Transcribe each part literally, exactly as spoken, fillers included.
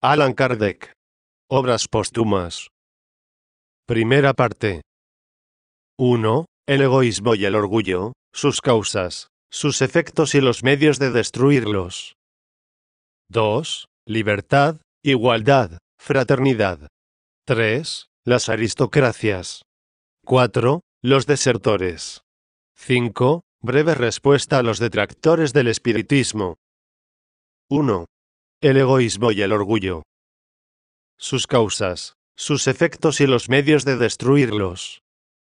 Allan Kardec. Obras póstumas. Primera parte. uno. El egoísmo y el orgullo, sus causas, sus efectos y los medios de destruirlos. dos. Libertad, igualdad, fraternidad. tres. Las aristocracias. cuatro. Los desertores. cinco. Breve respuesta a los detractores del espiritismo. uno. El egoísmo y el orgullo. Sus causas, sus efectos y los medios de destruirlos.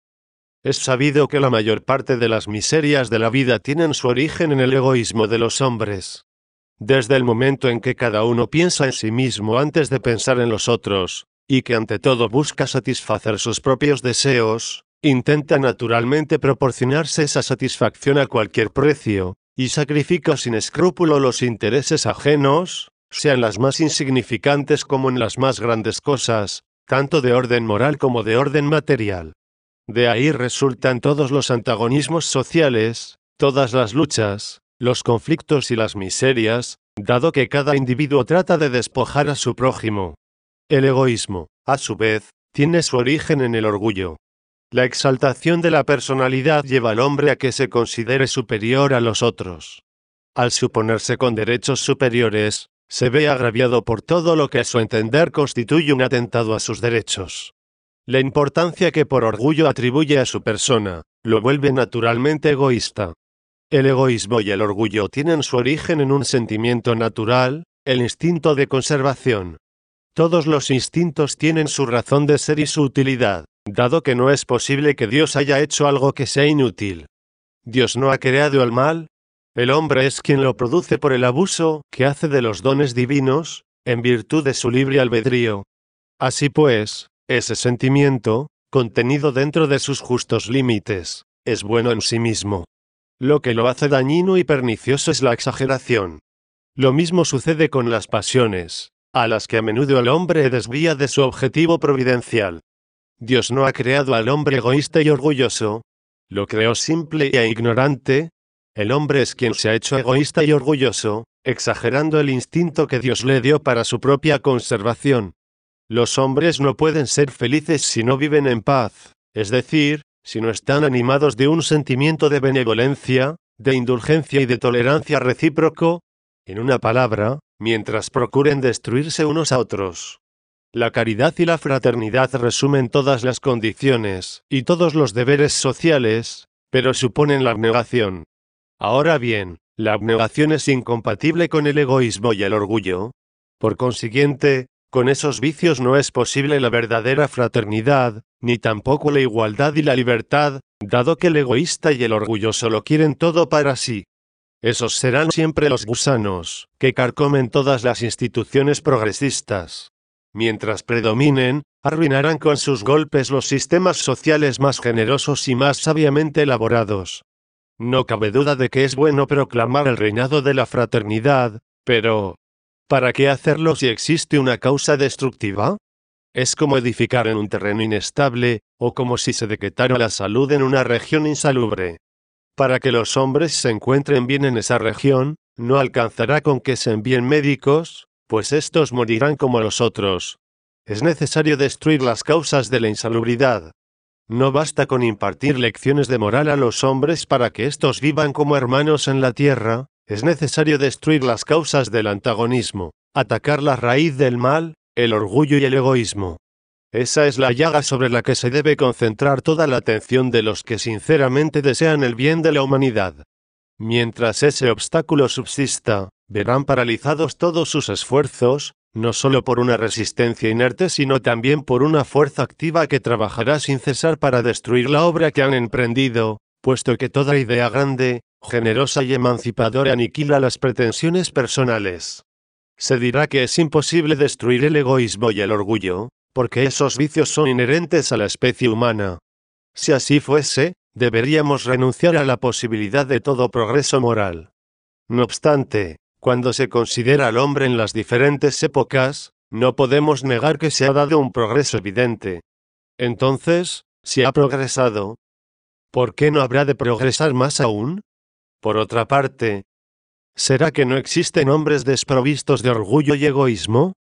Es sabido que la mayor parte de las miserias de la vida tienen su origen en el egoísmo de los hombres. Desde el momento en que cada uno piensa en sí mismo antes de pensar en los otros, y que ante todo busca satisfacer sus propios deseos, intenta naturalmente proporcionarse esa satisfacción a cualquier precio, y sacrifica sin escrúpulo los intereses ajenos, sean las más insignificantes como en las más grandes cosas, tanto de orden moral como de orden material. De ahí resultan todos los antagonismos sociales, todas las luchas, los conflictos y las miserias, dado que cada individuo trata de despojar a su prójimo. El egoísmo, a su vez, tiene su origen en el orgullo. La exaltación de la personalidad lleva al hombre a que se considere superior a los otros. Al suponerse con derechos superiores, se ve agraviado por todo lo que a su entender constituye un atentado a sus derechos. La importancia que por orgullo atribuye a su persona, lo vuelve naturalmente egoísta. El egoísmo y el orgullo tienen su origen en un sentimiento natural, el instinto de conservación. Todos los instintos tienen su razón de ser y su utilidad, dado que no es posible que Dios haya hecho algo que sea inútil. Dios no ha creado el mal. El hombre es quien lo produce por el abuso que hace de los dones divinos, en virtud de su libre albedrío. Así pues, ese sentimiento, contenido dentro de sus justos límites, es bueno en sí mismo. Lo que lo hace dañino y pernicioso es la exageración. Lo mismo sucede con las pasiones, a las que a menudo el hombre desvía de su objetivo providencial. Dios no ha creado al hombre egoísta y orgulloso. Lo creó simple e ignorante. El hombre es quien se ha hecho egoísta y orgulloso, exagerando el instinto que Dios le dio para su propia conservación. Los hombres no pueden ser felices si no viven en paz, es decir, si no están animados de un sentimiento de benevolencia, de indulgencia y de tolerancia recíproco, en una palabra, mientras procuren destruirse unos a otros. La caridad y la fraternidad resumen todas las condiciones y todos los deberes sociales, pero suponen la abnegación. Ahora bien, la abnegación es incompatible con el egoísmo y el orgullo. Por consiguiente, con esos vicios no es posible la verdadera fraternidad, ni tampoco la igualdad y la libertad, dado que el egoísta y el orgulloso lo quieren todo para sí. Esos serán siempre los gusanos, que carcomen todas las instituciones progresistas. Mientras predominen, arruinarán con sus golpes los sistemas sociales más generosos y más sabiamente elaborados. No cabe duda de que es bueno proclamar el reinado de la fraternidad, pero ¿para qué hacerlo si existe una causa destructiva? Es como edificar en un terreno inestable, o como si se decretara la salud en una región insalubre. Para que los hombres se encuentren bien en esa región, no alcanzará con que se envíen médicos, pues estos morirán como los otros. Es necesario destruir las causas de la insalubridad. No basta con impartir lecciones de moral a los hombres para que éstos vivan como hermanos en la tierra, es necesario destruir las causas del antagonismo, atacar la raíz del mal, el orgullo y el egoísmo. Esa es la llaga sobre la que se debe concentrar toda la atención de los que sinceramente desean el bien de la humanidad. Mientras ese obstáculo subsista, verán paralizados todos sus esfuerzos, no solo por una resistencia inerte sino también por una fuerza activa que trabajará sin cesar para destruir la obra que han emprendido, puesto que toda idea grande, generosa y emancipadora aniquila las pretensiones personales. Se dirá que es imposible destruir el egoísmo y el orgullo, porque esos vicios son inherentes a la especie humana. Si así fuese, deberíamos renunciar a la posibilidad de todo progreso moral. No obstante, cuando se considera al hombre en las diferentes épocas, no podemos negar que se ha dado un progreso evidente. Entonces, si ha progresado, ¿por qué no habrá de progresar más aún? Por otra parte, ¿será que no existen hombres desprovistos de orgullo y egoísmo?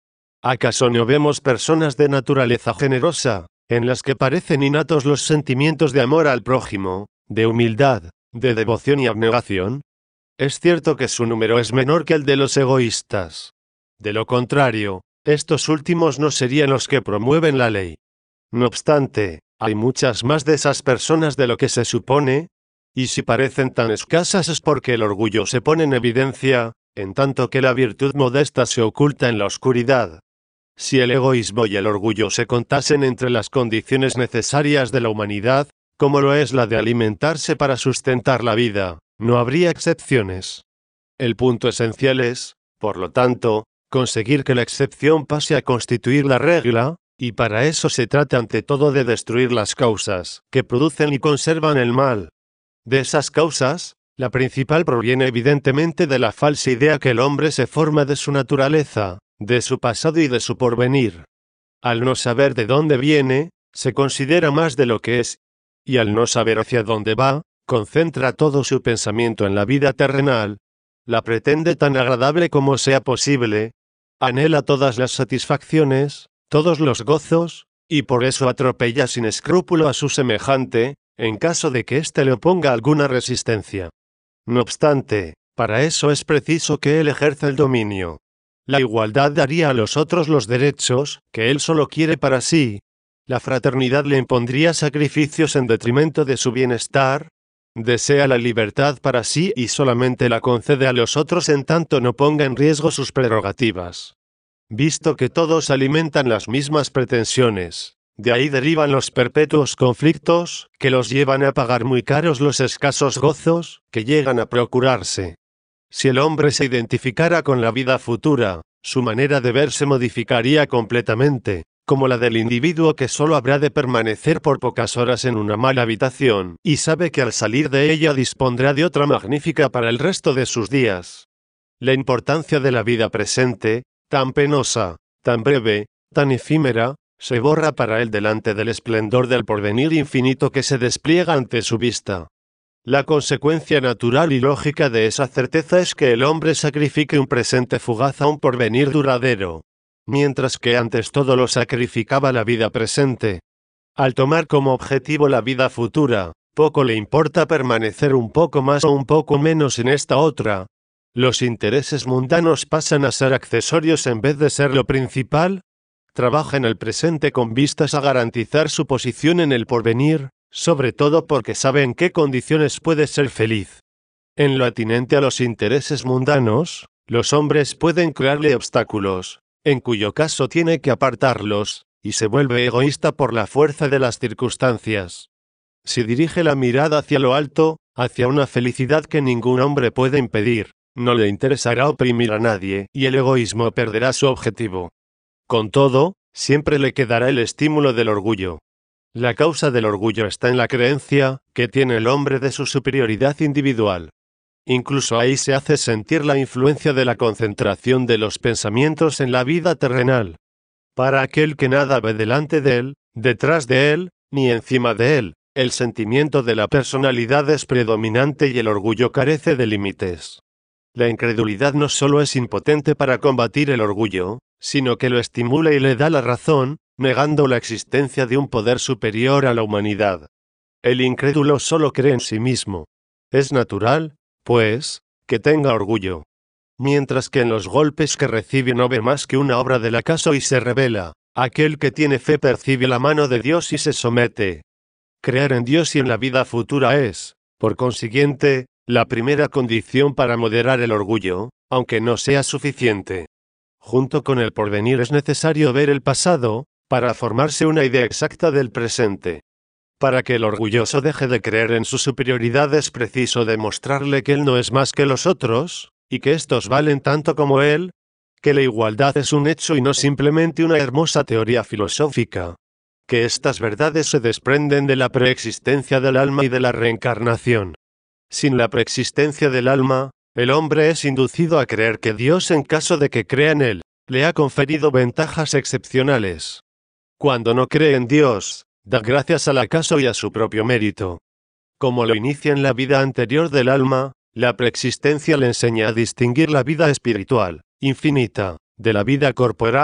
¿Acaso no vemos personas de naturaleza generosa, en las que parecen innatos los sentimientos de amor al prójimo, de humildad, de devoción y abnegación? Es cierto que su número es menor que el de los egoístas. De lo contrario, estos últimos no serían los que promueven la ley. No obstante, hay muchas más de esas personas de lo que se supone, y si parecen tan escasas es porque el orgullo se pone en evidencia, en tanto que la virtud modesta se oculta en la oscuridad. Si el egoísmo y el orgullo se contasen entre las condiciones necesarias de la humanidad, como lo es la de alimentarse para sustentar la vida, no habría excepciones. El punto esencial es, por lo tanto, conseguir que la excepción pase a constituir la regla, y para eso se trata ante todo de destruir las causas que producen y conservan el mal. De esas causas, la principal proviene evidentemente de la falsa idea que el hombre se forma de su naturaleza, de su pasado y de su porvenir. Al no saber de dónde viene, se considera más de lo que es, y al no saber hacia dónde va, concentra todo su pensamiento en la vida terrenal, la pretende tan agradable como sea posible, anhela todas las satisfacciones, todos los gozos, y por eso atropella sin escrúpulo a su semejante, en caso de que éste le oponga alguna resistencia. No obstante, para eso es preciso que él ejerza el dominio. La igualdad daría a los otros los derechos que él solo quiere para sí. La fraternidad le impondría sacrificios en detrimento de su bienestar. Desea la libertad para sí y solamente la concede a los otros en tanto no ponga en riesgo sus prerrogativas. Visto que todos alimentan las mismas pretensiones, de ahí derivan los perpetuos conflictos, que los llevan a pagar muy caros los escasos gozos que llegan a procurarse. Si el hombre se identificara con la vida futura, su manera de ver se modificaría completamente, como la del individuo que solo habrá de permanecer por pocas horas en una mala habitación, y sabe que al salir de ella dispondrá de otra magnífica para el resto de sus días. La importancia de la vida presente, tan penosa, tan breve, tan efímera, se borra para él delante del esplendor del porvenir infinito que se despliega ante su vista. La consecuencia natural y lógica de esa certeza es que el hombre sacrifique un presente fugaz a un porvenir duradero, mientras que antes todo lo sacrificaba la vida presente. Al tomar como objetivo la vida futura, poco le importa permanecer un poco más o un poco menos en esta otra. Los intereses mundanos pasan a ser accesorios en vez de ser lo principal. Trabaja en el presente con vistas a garantizar su posición en el porvenir, sobre todo porque sabe en qué condiciones puede ser feliz. En lo atinente a los intereses mundanos, los hombres pueden crearle obstáculos, en cuyo caso tiene que apartarlos, y se vuelve egoísta por la fuerza de las circunstancias. Si dirige la mirada hacia lo alto, hacia una felicidad que ningún hombre puede impedir, no le interesará oprimir a nadie, y el egoísmo perderá su objetivo. Con todo, siempre le quedará el estímulo del orgullo. La causa del orgullo está en la creencia que tiene el hombre de su superioridad individual. Incluso ahí se hace sentir la influencia de la concentración de los pensamientos en la vida terrenal. Para aquel que nada ve delante de él, detrás de él, ni encima de él, el sentimiento de la personalidad es predominante y el orgullo carece de límites. La incredulidad no solo es impotente para combatir el orgullo, sino que lo estimula y le da la razón, negando la existencia de un poder superior a la humanidad. El incrédulo solo cree en sí mismo. Es natural, pues, que tenga orgullo. Mientras que en los golpes que recibe no ve más que una obra del acaso y se revela. Aquel que tiene fe percibe la mano de Dios y se somete. Creer en Dios y en la vida futura es, por consiguiente, la primera condición para moderar el orgullo, aunque no sea suficiente. Junto con el porvenir es necesario ver el pasado, para formarse una idea exacta del presente. Para que el orgulloso deje de creer en su superioridad es preciso demostrarle que él no es más que los otros, y que estos valen tanto como él, que la igualdad es un hecho y no simplemente una hermosa teoría filosófica, que estas verdades se desprenden de la preexistencia del alma y de la reencarnación. Sin la preexistencia del alma, el hombre es inducido a creer que Dios, en caso de que crea en él, le ha conferido ventajas excepcionales. Cuando no cree en Dios, da gracias al acaso y a su propio mérito. Como lo inicia en la vida anterior del alma, la preexistencia le enseña a distinguir la vida espiritual, infinita, de la vida corporal,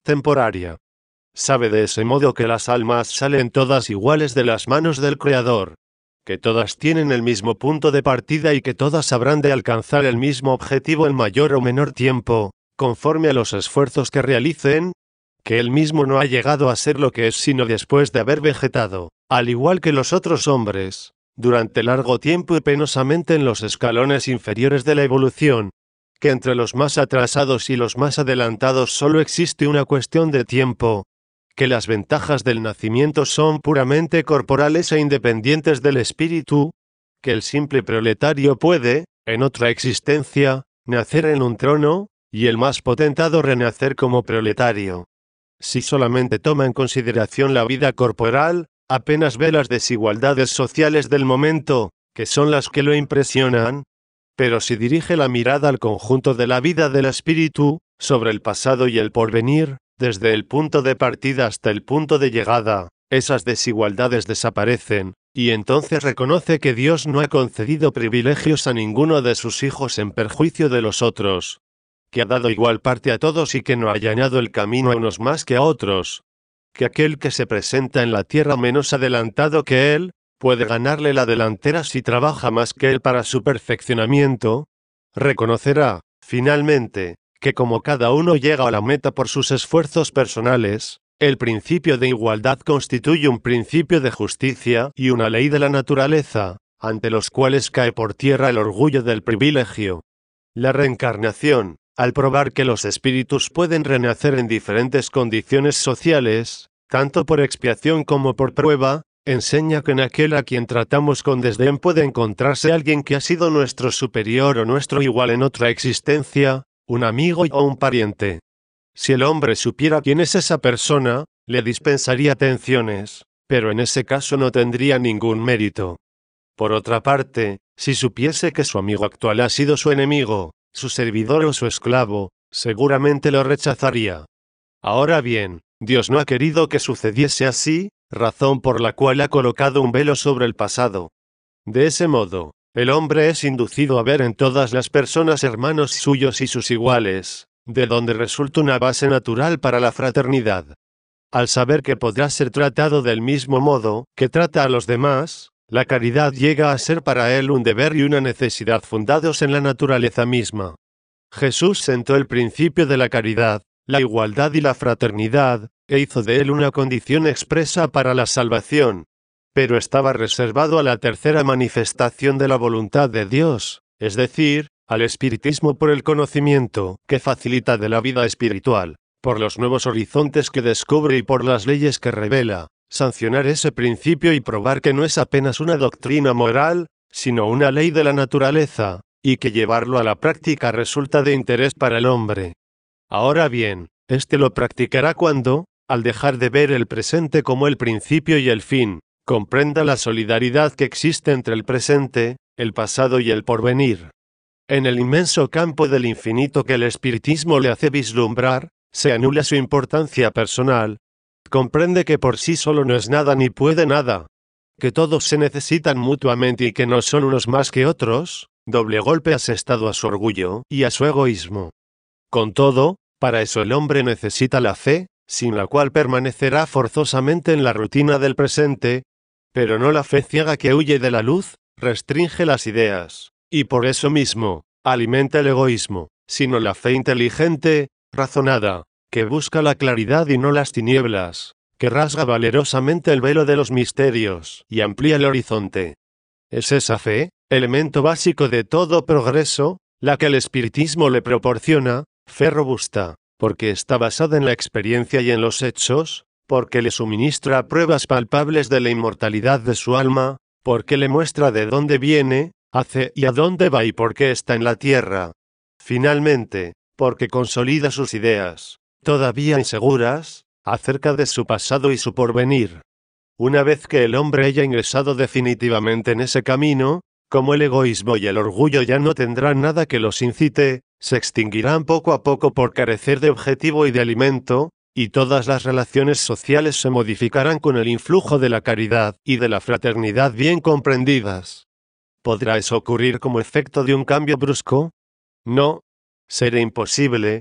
temporaria. Sabe de ese modo que las almas salen todas iguales de las manos del Creador, que todas tienen el mismo punto de partida y que todas habrán de alcanzar el mismo objetivo en mayor o menor tiempo, conforme a los esfuerzos que realicen, que él mismo no ha llegado a ser lo que es sino después de haber vegetado, al igual que los otros hombres, durante largo tiempo y penosamente en los escalones inferiores de la evolución, que entre los más atrasados y los más adelantados solo existe una cuestión de tiempo, que las ventajas del nacimiento son puramente corporales e independientes del espíritu, que el simple proletario puede, en otra existencia, nacer en un trono, y el más potentado renacer como proletario. Si solamente toma en consideración la vida corporal, apenas ve las desigualdades sociales del momento, que son las que lo impresionan, pero si dirige la mirada al conjunto de la vida del espíritu, sobre el pasado y el porvenir, desde el punto de partida hasta el punto de llegada, esas desigualdades desaparecen, y entonces reconoce que Dios no ha concedido privilegios a ninguno de sus hijos en perjuicio de los otros, que ha dado igual parte a todos y que no ha allanado el camino a unos más que a otros, que aquel que se presenta en la tierra menos adelantado que él, puede ganarle la delantera si trabaja más que él para su perfeccionamiento, reconocerá, finalmente, que como cada uno llega a la meta por sus esfuerzos personales, el principio de igualdad constituye un principio de justicia y una ley de la naturaleza, ante los cuales cae por tierra el orgullo del privilegio. La reencarnación, al probar que los espíritus pueden renacer en diferentes condiciones sociales, tanto por expiación como por prueba, enseña que en aquel a quien tratamos con desdén puede encontrarse alguien que ha sido nuestro superior o nuestro igual en otra existencia, un amigo o un pariente. Si el hombre supiera quién es esa persona, le dispensaría atenciones, pero en ese caso no tendría ningún mérito. Por otra parte, si supiese que su amigo actual ha sido su enemigo, su servidor o su esclavo, seguramente lo rechazaría. Ahora bien, Dios no ha querido que sucediese así, razón por la cual ha colocado un velo sobre el pasado. De ese modo, el hombre es inducido a ver en todas las personas hermanos suyos y sus iguales, de donde resulta una base natural para la fraternidad. Al saber que podrá ser tratado del mismo modo que trata a los demás, la caridad llega a ser para él un deber y una necesidad fundados en la naturaleza misma. Jesús sentó el principio de la caridad, la igualdad y la fraternidad, e hizo de él una condición expresa para la salvación. Pero estaba reservado a la tercera manifestación de la voluntad de Dios, es decir, al espiritismo por el conocimiento que facilita de la vida espiritual, por los nuevos horizontes que descubre y por las leyes que revela, sancionar ese principio y probar que no es apenas una doctrina moral, sino una ley de la naturaleza, y que llevarlo a la práctica resulta de interés para el hombre. Ahora bien, éste lo practicará cuando, al dejar de ver el presente como el principio y el fin, comprenda la solidaridad que existe entre el presente, el pasado y el porvenir. En el inmenso campo del infinito que el espiritismo le hace vislumbrar, se anula su importancia personal. Comprende que por sí solo no es nada ni puede nada, que todos se necesitan mutuamente y que no son unos más que otros, doble golpe asestado a su orgullo y a su egoísmo. Con todo, para eso el hombre necesita la fe, sin la cual permanecerá forzosamente en la rutina del presente, pero no la fe ciega que huye de la luz, restringe las ideas, y por eso mismo, alimenta el egoísmo, sino la fe inteligente, razonada, que busca la claridad y no las tinieblas, que rasga valerosamente el velo de los misterios y amplía el horizonte. Es esa fe, elemento básico de todo progreso, la que el espiritismo le proporciona, fe robusta, porque está basada en la experiencia y en los hechos, porque le suministra pruebas palpables de la inmortalidad de su alma, porque le muestra de dónde viene, hace y a dónde va y por qué está en la tierra. Finalmente, porque consolida sus ideas, todavía inseguras, acerca de su pasado y su porvenir. Una vez que el hombre haya ingresado definitivamente en ese camino, como el egoísmo y el orgullo ya no tendrán nada que los incite, se extinguirán poco a poco por carecer de objetivo y de alimento, y todas las relaciones sociales se modificarán con el influjo de la caridad y de la fraternidad bien comprendidas. ¿Podrá eso ocurrir como efecto de un cambio brusco? No. Será imposible.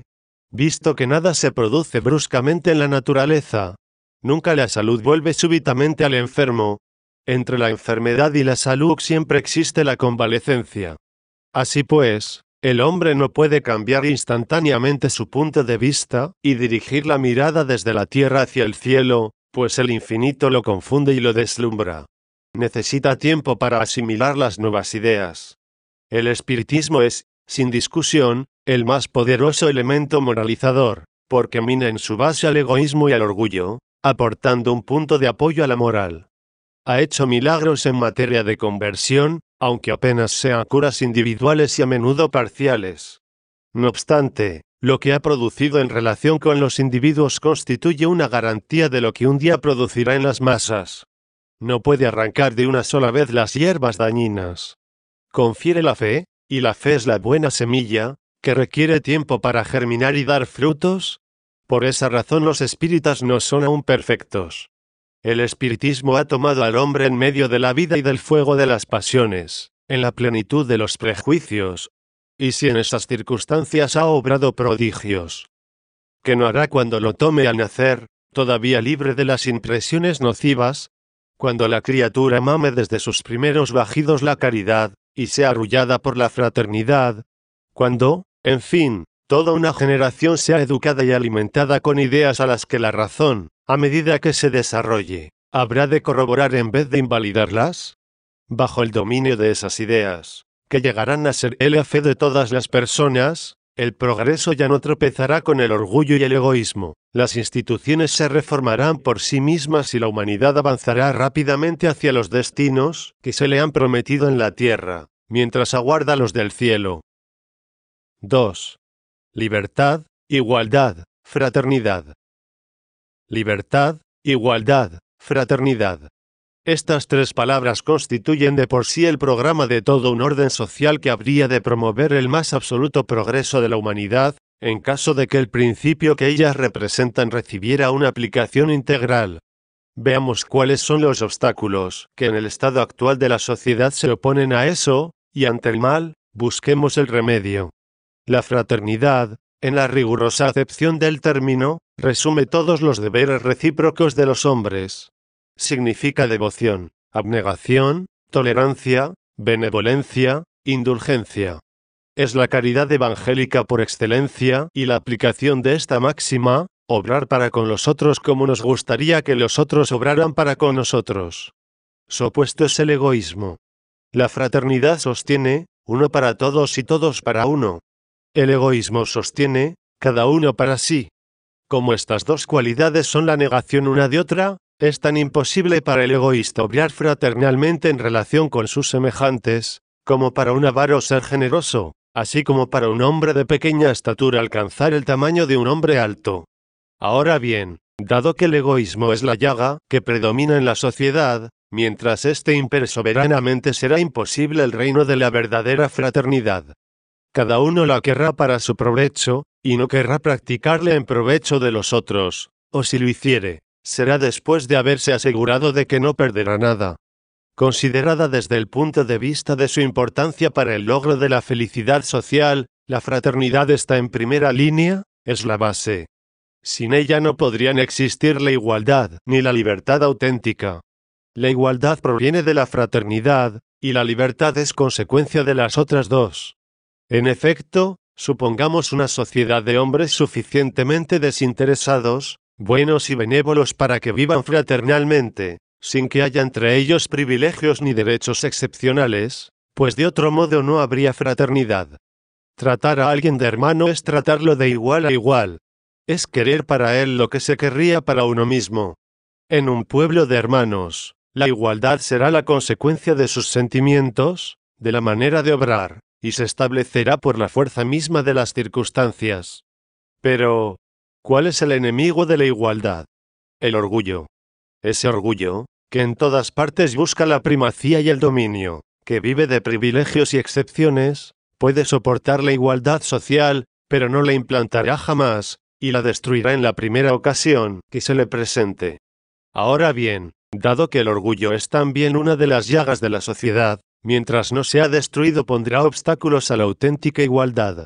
Visto que nada se produce bruscamente en la naturaleza, nunca la salud vuelve súbitamente al enfermo. Entre la enfermedad y la salud siempre existe la convalecencia. Así pues, el hombre no puede cambiar instantáneamente su punto de vista y dirigir la mirada desde la tierra hacia el cielo, pues el infinito lo confunde y lo deslumbra. Necesita tiempo para asimilar las nuevas ideas. El espiritismo es, sin discusión, el más poderoso elemento moralizador, porque mina en su base al egoísmo y al orgullo, aportando un punto de apoyo a la moral. Ha hecho milagros en materia de conversión, aunque apenas sean curas individuales y a menudo parciales. No obstante, lo que ha producido en relación con los individuos constituye una garantía de lo que un día producirá en las masas. No puede arrancar de una sola vez las hierbas dañinas. Confiere la fe, y la fe es la buena semilla, que requiere tiempo para germinar y dar frutos. Por esa razón los espíritas no son aún perfectos. El espiritismo ha tomado al hombre en medio de la vida y del fuego de las pasiones, en la plenitud de los prejuicios. Y si en esas circunstancias ha obrado prodigios, ¿qué no hará cuando lo tome al nacer, todavía libre de las impresiones nocivas? Cuando la criatura mame desde sus primeros bajidos la caridad, y sea arrullada por la fraternidad. Cuando, en fin, toda una generación sea educada y alimentada con ideas a las que la razón, a medida que se desarrolle, habrá de corroborar en vez de invalidarlas. Bajo el dominio de esas ideas, que llegarán a ser la fe de todas las personas, el progreso ya no tropezará con el orgullo y el egoísmo, las instituciones se reformarán por sí mismas y la humanidad avanzará rápidamente hacia los destinos que se le han prometido en la tierra, mientras aguarda los del cielo. dos. Libertad, igualdad, fraternidad. Libertad, igualdad, fraternidad. Estas tres palabras constituyen de por sí el programa de todo un orden social que habría de promover el más absoluto progreso de la humanidad, en caso de que el principio que ellas representan recibiera una aplicación integral. Veamos cuáles son los obstáculos que en el estado actual de la sociedad se oponen a eso, y ante el mal, busquemos el remedio. La fraternidad, en la rigurosa acepción del término, resume todos los deberes recíprocos de los hombres. Significa devoción, abnegación, tolerancia, benevolencia, indulgencia. Es la caridad evangélica por excelencia y la aplicación de esta máxima, obrar para con los otros como nos gustaría que los otros obraran para con nosotros. Su opuesto es el egoísmo. La fraternidad sostiene, uno para todos y todos para uno. El egoísmo sostiene, cada uno para sí. Como estas dos cualidades son la negación una de otra, es tan imposible para el egoísta obrar fraternalmente en relación con sus semejantes, como para un avaro ser generoso, así como para un hombre de pequeña estatura alcanzar el tamaño de un hombre alto. Ahora bien, dado que el egoísmo es la llaga que predomina en la sociedad, mientras éste impere soberanamente será imposible el reino de la verdadera fraternidad. Cada uno la querrá para su provecho, y no querrá practicarle en provecho de los otros, o si lo hiciere, será después de haberse asegurado de que no perderá nada. Considerada desde el punto de vista de su importancia para el logro de la felicidad social, la fraternidad está en primera línea, es la base. Sin ella no podrían existir la igualdad ni la libertad auténtica. La igualdad proviene de la fraternidad, y la libertad es consecuencia de las otras dos. En efecto, supongamos una sociedad de hombres suficientemente desinteresados, buenos y benévolos para que vivan fraternalmente, sin que haya entre ellos privilegios ni derechos excepcionales, pues de otro modo no habría fraternidad. Tratar a alguien de hermano es tratarlo de igual a igual. Es querer para él lo que se querría para uno mismo. En un pueblo de hermanos, la igualdad será la consecuencia de sus sentimientos, de la manera de obrar, y se establecerá por la fuerza misma de las circunstancias. Pero, ¿cuál es el enemigo de la igualdad? El orgullo. Ese orgullo, que en todas partes busca la primacía y el dominio, que vive de privilegios y excepciones, puede soportar la igualdad social, pero no la implantará jamás, y la destruirá en la primera ocasión que se le presente. Ahora bien, dado que el orgullo es también una de las llagas de la sociedad, mientras no sea destruido pondrá obstáculos a la auténtica igualdad.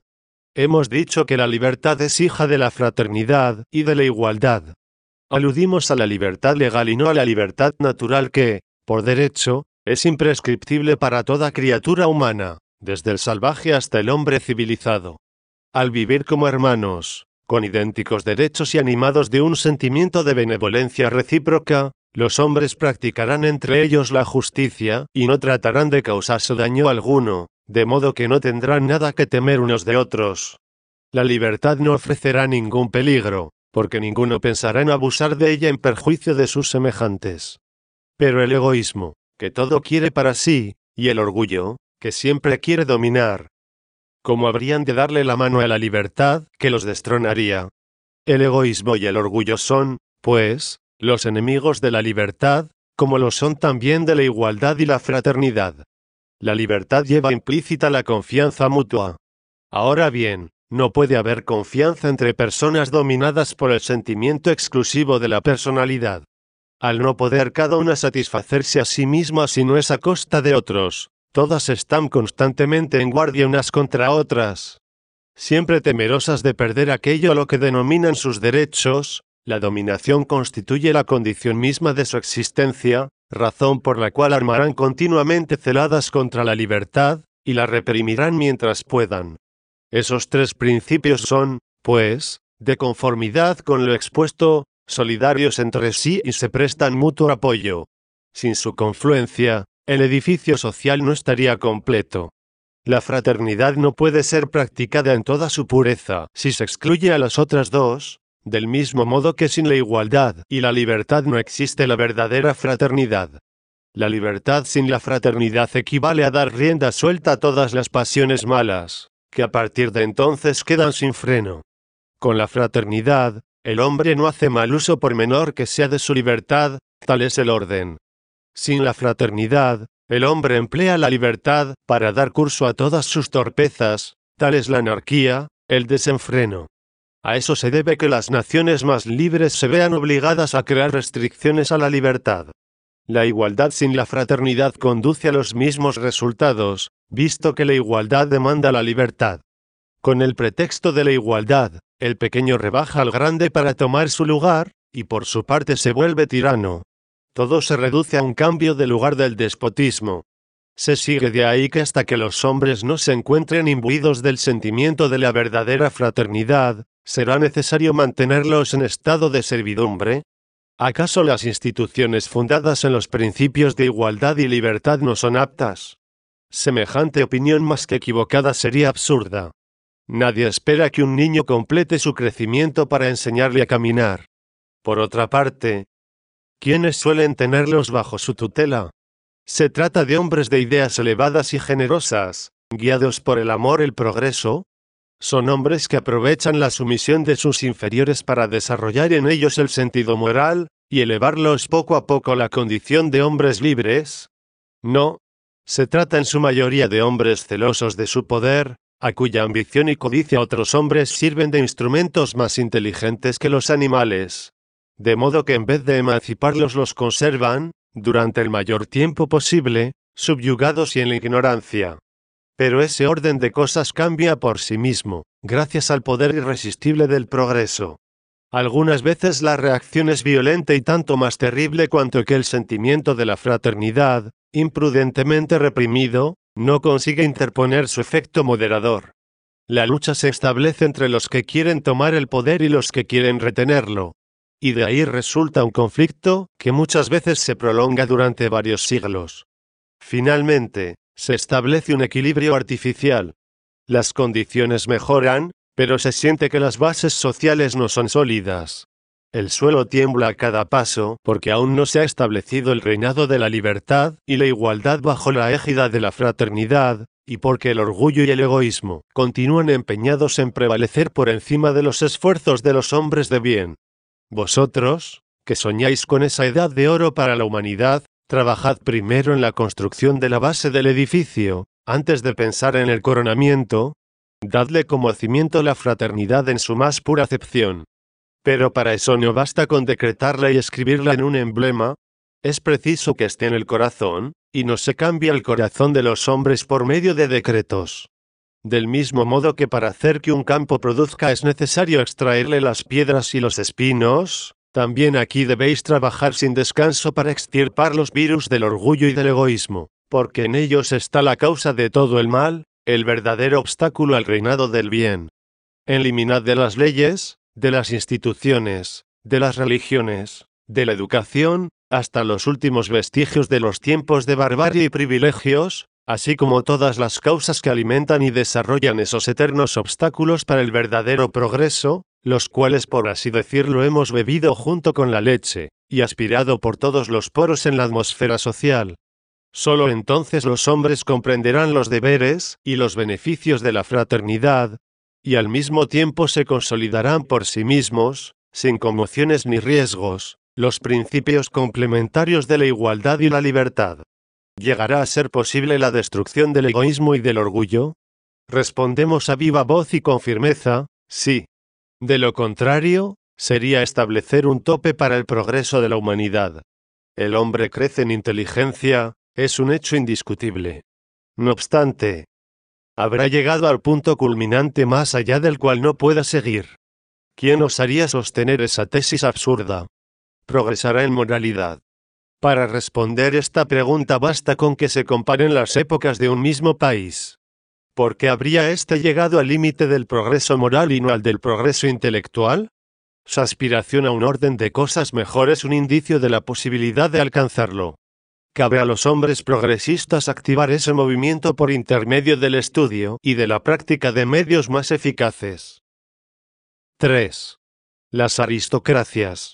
Hemos dicho que la libertad es hija de la fraternidad y de la igualdad. Aludimos a la libertad legal y no a la libertad natural que, por derecho, es imprescriptible para toda criatura humana, desde el salvaje hasta el hombre civilizado. Al vivir como hermanos, con idénticos derechos y animados de un sentimiento de benevolencia recíproca, los hombres practicarán entre ellos la justicia y no tratarán de causarse daño alguno, de modo que no tendrán nada que temer unos de otros. La libertad no ofrecerá ningún peligro, porque ninguno pensará en abusar de ella en perjuicio de sus semejantes. Pero el egoísmo, que todo quiere para sí, y el orgullo, que siempre quiere dominar, ¿cómo habrían de darle la mano a la libertad, que los destronaría? El egoísmo y el orgullo son, pues, los enemigos de la libertad, como lo son también de la igualdad y la fraternidad. La libertad lleva implícita la confianza mutua. Ahora bien, no puede haber confianza entre personas dominadas por el sentimiento exclusivo de la personalidad. Al no poder cada una satisfacerse a sí misma si no es a costa de otros, todas están constantemente en guardia unas contra otras. Siempre temerosas de perder aquello a lo que denominan sus derechos, la dominación constituye la condición misma de su existencia, razón por la cual armarán continuamente celadas contra la libertad, y la reprimirán mientras puedan. Esos tres principios son, pues, de conformidad con lo expuesto, solidarios entre sí y se prestan mutuo apoyo. Sin su confluencia, el edificio social no estaría completo. La fraternidad no puede ser practicada en toda su pureza si se excluye a las otras dos, del mismo modo que sin la igualdad y la libertad no existe la verdadera fraternidad. La libertad sin la fraternidad equivale a dar rienda suelta a todas las pasiones malas, que a partir de entonces quedan sin freno. Con la fraternidad, el hombre no hace mal uso por menor que sea de su libertad, tal es el orden. Sin la fraternidad, el hombre emplea la libertad para dar curso a todas sus torpezas, tal es la anarquía, el desenfreno. A eso se debe que las naciones más libres se vean obligadas a crear restricciones a la libertad. La igualdad sin la fraternidad conduce a los mismos resultados, visto que la igualdad demanda la libertad. Con el pretexto de la igualdad, el pequeño rebaja al grande para tomar su lugar, y por su parte se vuelve tirano. Todo se reduce a un cambio de lugar del despotismo. Se sigue de ahí que hasta que los hombres no se encuentren imbuidos del sentimiento de la verdadera fraternidad, será necesario mantenerlos en estado de servidumbre. ¿Acaso las instituciones fundadas en los principios de igualdad y libertad no son aptas? Semejante opinión más que equivocada sería absurda. Nadie espera que un niño complete su crecimiento para enseñarle a caminar. Por otra parte, ¿quiénes suelen tenerlos bajo su tutela? Se trata de hombres de ideas elevadas y generosas, guiados por el amor y el progreso. Son hombres que aprovechan la sumisión de sus inferiores para desarrollar en ellos el sentido moral, y elevarlos poco a poco a la condición de hombres libres. No. Se trata en su mayoría de hombres celosos de su poder, a cuya ambición y codicia otros hombres sirven de instrumentos más inteligentes que los animales. De modo que en vez de emanciparlos los conservan, durante el mayor tiempo posible, subyugados y en la ignorancia. Pero ese orden de cosas cambia por sí mismo, gracias al poder irresistible del progreso. Algunas veces la reacción es violenta y tanto más terrible cuanto que el sentimiento de la fraternidad, imprudentemente reprimido, no consigue interponer su efecto moderador. La lucha se establece entre los que quieren tomar el poder y los que quieren retenerlo. Y de ahí resulta un conflicto, que muchas veces se prolonga durante varios siglos. Finalmente, se establece un equilibrio artificial. Las condiciones mejoran, pero se siente que las bases sociales no son sólidas. El suelo tiembla a cada paso, porque aún no se ha establecido el reinado de la libertad y la igualdad bajo la égida de la fraternidad, y porque el orgullo y el egoísmo continúan empeñados en prevalecer por encima de los esfuerzos de los hombres de bien. Vosotros, que soñáis con esa edad de oro para la humanidad, trabajad primero en la construcción de la base del edificio, antes de pensar en el coronamiento. Dadle como cimiento la fraternidad en su más pura acepción. Pero para eso no basta con decretarla y escribirla en un emblema. Es preciso que esté en el corazón, y no se cambia el corazón de los hombres por medio de decretos. Del mismo modo que para hacer que un campo produzca es necesario extraerle las piedras y los espinos, también aquí debéis trabajar sin descanso para extirpar los virus del orgullo y del egoísmo, porque en ellos está la causa de todo el mal, el verdadero obstáculo al reinado del bien. Eliminad de las leyes, de las instituciones, de las religiones, de la educación, hasta los últimos vestigios de los tiempos de barbarie y privilegios, así como todas las causas que alimentan y desarrollan esos eternos obstáculos para el verdadero progreso, los cuales por así decirlo hemos bebido junto con la leche, y aspirado por todos los poros en la atmósfera social. Solo entonces los hombres comprenderán los deberes y los beneficios de la fraternidad, y al mismo tiempo se consolidarán por sí mismos, sin conmociones ni riesgos, los principios complementarios de la igualdad y la libertad. ¿Llegará a ser posible la destrucción del egoísmo y del orgullo? Respondemos a viva voz y con firmeza, sí. De lo contrario, sería establecer un tope para el progreso de la humanidad. El hombre crece en inteligencia, es un hecho indiscutible. No obstante, habrá llegado al punto culminante más allá del cual no pueda seguir. ¿Quién osaría sostener esa tesis absurda? Progresará en moralidad. Para responder esta pregunta basta con que se comparen las épocas de un mismo país. ¿Por qué habría éste llegado al límite del progreso moral y no al del progreso intelectual? Su aspiración a un orden de cosas mejor es un indicio de la posibilidad de alcanzarlo. Cabe a los hombres progresistas activar ese movimiento por intermedio del estudio y de la práctica de medios más eficaces. tres. Las aristocracias.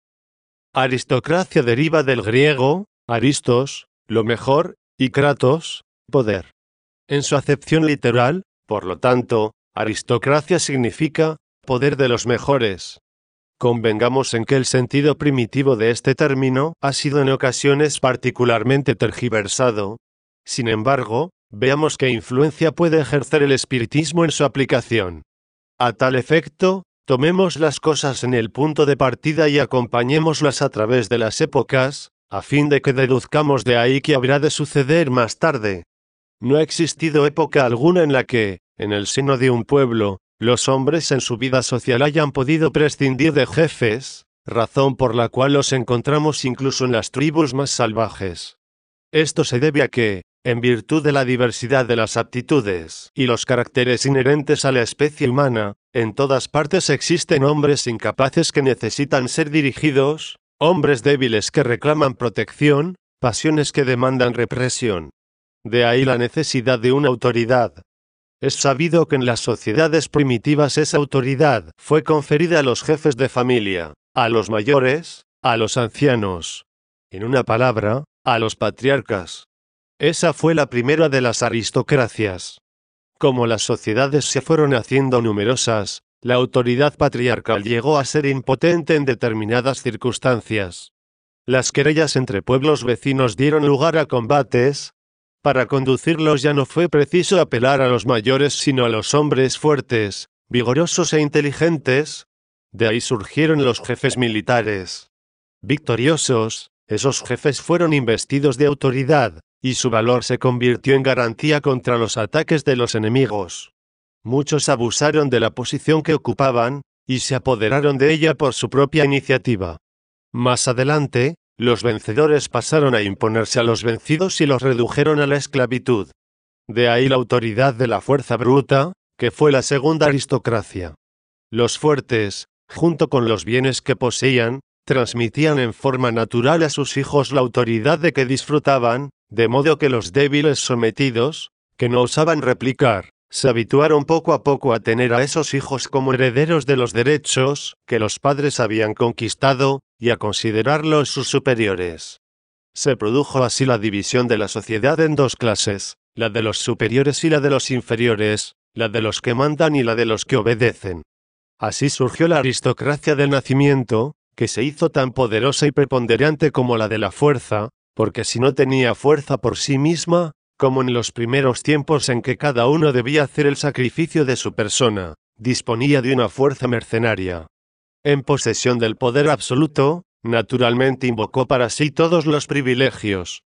Aristocracia deriva del griego, aristos, lo mejor, y kratos, poder. En su acepción literal, por lo tanto, aristocracia significa poder de los mejores. Convengamos en que el sentido primitivo de este término ha sido en ocasiones particularmente tergiversado. Sin embargo, veamos qué influencia puede ejercer el espiritismo en su aplicación. A tal efecto, tomemos las cosas en el punto de partida y acompañémoslas a través de las épocas, a fin de que deduzcamos de ahí qué habrá de suceder más tarde. No ha existido época alguna en la que, en el seno de un pueblo, los hombres en su vida social hayan podido prescindir de jefes, razón por la cual los encontramos incluso en las tribus más salvajes. Esto se debe a que, en virtud de la diversidad de las aptitudes y los caracteres inherentes a la especie humana, en todas partes existen hombres incapaces que necesitan ser dirigidos, hombres débiles que reclaman protección, pasiones que demandan represión. De ahí la necesidad de una autoridad. Es sabido que en las sociedades primitivas esa autoridad fue conferida a los jefes de familia, a los mayores, a los ancianos. En una palabra, a los patriarcas. Esa fue la primera de las aristocracias. Como las sociedades se fueron haciendo numerosas, la autoridad patriarcal llegó a ser impotente en determinadas circunstancias. Las querellas entre pueblos vecinos dieron lugar a combates. Para conducirlos ya no fue preciso apelar a los mayores sino a los hombres fuertes, vigorosos e inteligentes. De ahí surgieron los jefes militares. Victoriosos, esos jefes fueron investidos de autoridad, y su valor se convirtió en garantía contra los ataques de los enemigos. Muchos abusaron de la posición que ocupaban, y se apoderaron de ella por su propia iniciativa. Más adelante, los vencedores pasaron a imponerse a los vencidos y los redujeron a la esclavitud. De ahí la autoridad de la fuerza bruta, que fue la segunda aristocracia. Los fuertes, junto con los bienes que poseían, transmitían en forma natural a sus hijos la autoridad de que disfrutaban, de modo que los débiles sometidos, que no osaban replicar, se habituaron poco a poco a tener a esos hijos como herederos de los derechos que los padres habían conquistado, y a considerarlos sus superiores. Se produjo así la división de la sociedad en dos clases, la de los superiores y la de los inferiores, la de los que mandan y la de los que obedecen. Así surgió la aristocracia del nacimiento, que se hizo tan poderosa y preponderante como la de la fuerza, porque si no tenía fuerza por sí misma, como en los primeros tiempos en que cada uno debía hacer el sacrificio de su persona, disponía de una fuerza mercenaria. En posesión del poder absoluto, naturalmente invocó para sí todos los privilegios.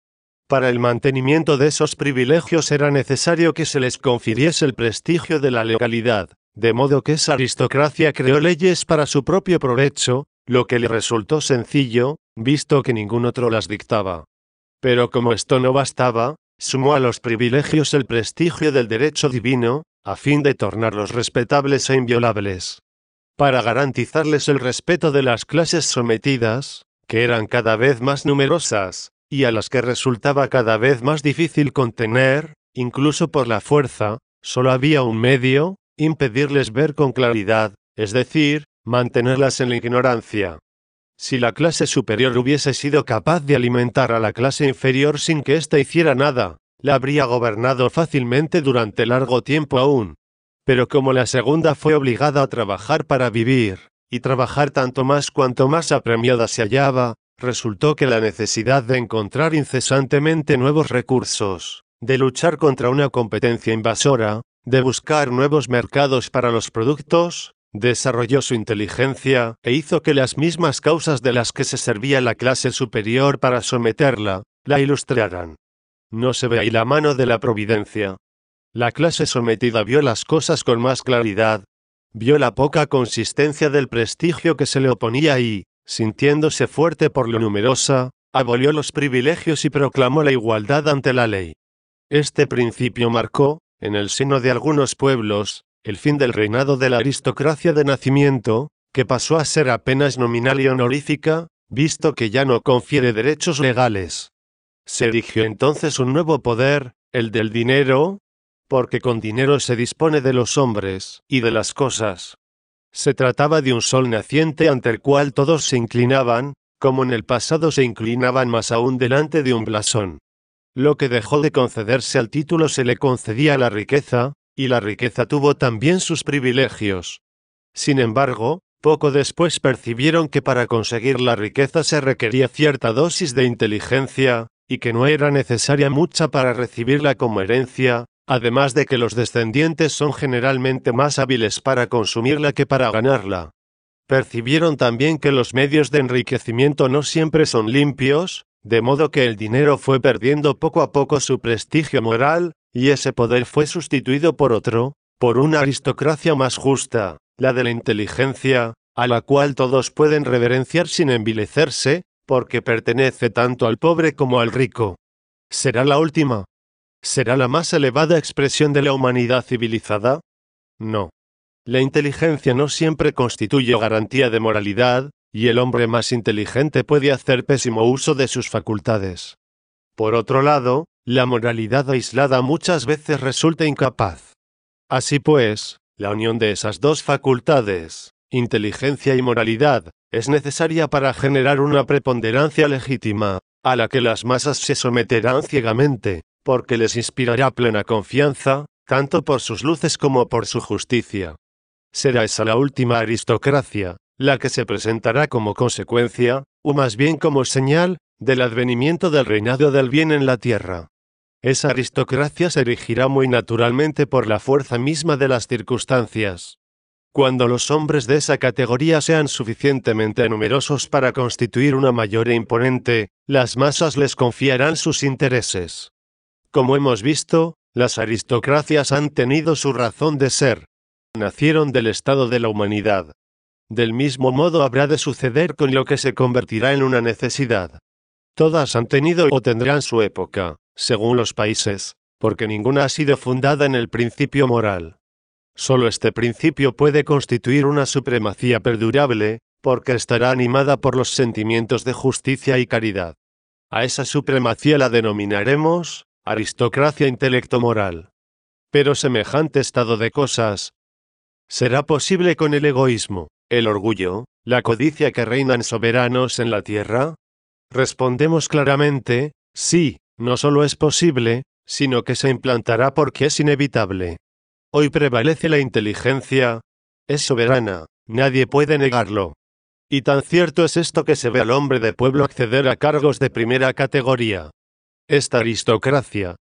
Para el mantenimiento de esos privilegios era necesario que se les confiriese el prestigio de la legalidad, de modo que esa aristocracia creó leyes para su propio provecho, lo que le resultó sencillo, visto que ningún otro las dictaba. Pero como esto no bastaba, sumó a los privilegios el prestigio del derecho divino, a fin de tornarlos respetables e inviolables. Para garantizarles el respeto de las clases sometidas, que eran cada vez más numerosas, y a las que resultaba cada vez más difícil contener, incluso por la fuerza, solo había un medio: impedirles ver con claridad, es decir, mantenerlas en la ignorancia. Si la clase superior hubiese sido capaz de alimentar a la clase inferior sin que ésta hiciera nada, la habría gobernado fácilmente durante largo tiempo aún. Pero como la segunda fue obligada a trabajar para vivir, y trabajar tanto más cuanto más apremiada se hallaba, resultó que la necesidad de encontrar incesantemente nuevos recursos, de luchar contra una competencia invasora, de buscar nuevos mercados para los productos, desarrolló su inteligencia e hizo que las mismas causas de las que se servía la clase superior para someterla, la ilustraran. No se ve ahí la mano de la providencia. La clase sometida vio las cosas con más claridad, vio la poca consistencia del prestigio que se le oponía y, sintiéndose fuerte por lo numerosa, abolió los privilegios y proclamó la igualdad ante la ley. Este principio marcó, en el seno de algunos pueblos, el fin del reinado de la aristocracia de nacimiento, que pasó a ser apenas nominal y honorífica, visto que ya no confiere derechos legales. Se erigió entonces un nuevo poder, el del dinero, porque con dinero se dispone de los hombres y de las cosas. Se trataba de un sol naciente ante el cual todos se inclinaban, como en el pasado se inclinaban más aún delante de un blasón. Lo que dejó de concederse al título se le concedía a la riqueza, y la riqueza tuvo también sus privilegios. Sin embargo, poco después percibieron que para conseguir la riqueza se requería cierta dosis de inteligencia, y que no era necesaria mucha para recibirla como herencia, además de que los descendientes son generalmente más hábiles para consumirla que para ganarla. Percibieron también que los medios de enriquecimiento no siempre son limpios, de modo que el dinero fue perdiendo poco a poco su prestigio moral, y ese poder fue sustituido por otro, por una aristocracia más justa, la de la inteligencia, a la cual todos pueden reverenciar sin envilecerse, porque pertenece tanto al pobre como al rico. ¿Será la última? ¿Será la más elevada expresión de la humanidad civilizada? No. La inteligencia no siempre constituye garantía de moralidad, y el hombre más inteligente puede hacer pésimo uso de sus facultades. Por otro lado, la moralidad aislada muchas veces resulta incapaz. Así pues, la unión de esas dos facultades, inteligencia y moralidad, es necesaria para generar una preponderancia legítima, a la que las masas se someterán ciegamente, porque les inspirará plena confianza, tanto por sus luces como por su justicia. Será esa la última aristocracia, la que se presentará como consecuencia, o más bien como señal, del advenimiento del reinado del bien en la tierra. Esa aristocracia se erigirá muy naturalmente por la fuerza misma de las circunstancias. Cuando los hombres de esa categoría sean suficientemente numerosos para constituir una mayor e imponente, las masas les confiarán sus intereses. Como hemos visto, las aristocracias han tenido su razón de ser. Nacieron del estado de la humanidad. Del mismo modo habrá de suceder con lo que se convertirá en una necesidad. Todas han tenido o tendrán su época, según los países, porque ninguna ha sido fundada en el principio moral. Solo este principio puede constituir una supremacía perdurable, porque estará animada por los sentimientos de justicia y caridad. A esa supremacía la denominaremos aristocracia intelecto-moral. Pero semejante estado de cosas ¿será posible con el egoísmo, el orgullo, la codicia que reinan soberanos en la tierra? Respondemos claramente, sí, no solo es posible, sino que se implantará porque es inevitable. Hoy prevalece la inteligencia, es soberana, nadie puede negarlo. Y tan cierto es esto que se ve al hombre de pueblo acceder a cargos de primera categoría. Esta aristocracia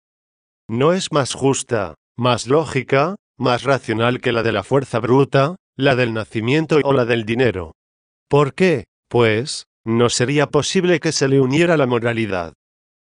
no es más justa, más lógica, más racional que la de la fuerza bruta, la del nacimiento o la del dinero. ¿Por qué, pues, no sería posible que se le uniera la moralidad?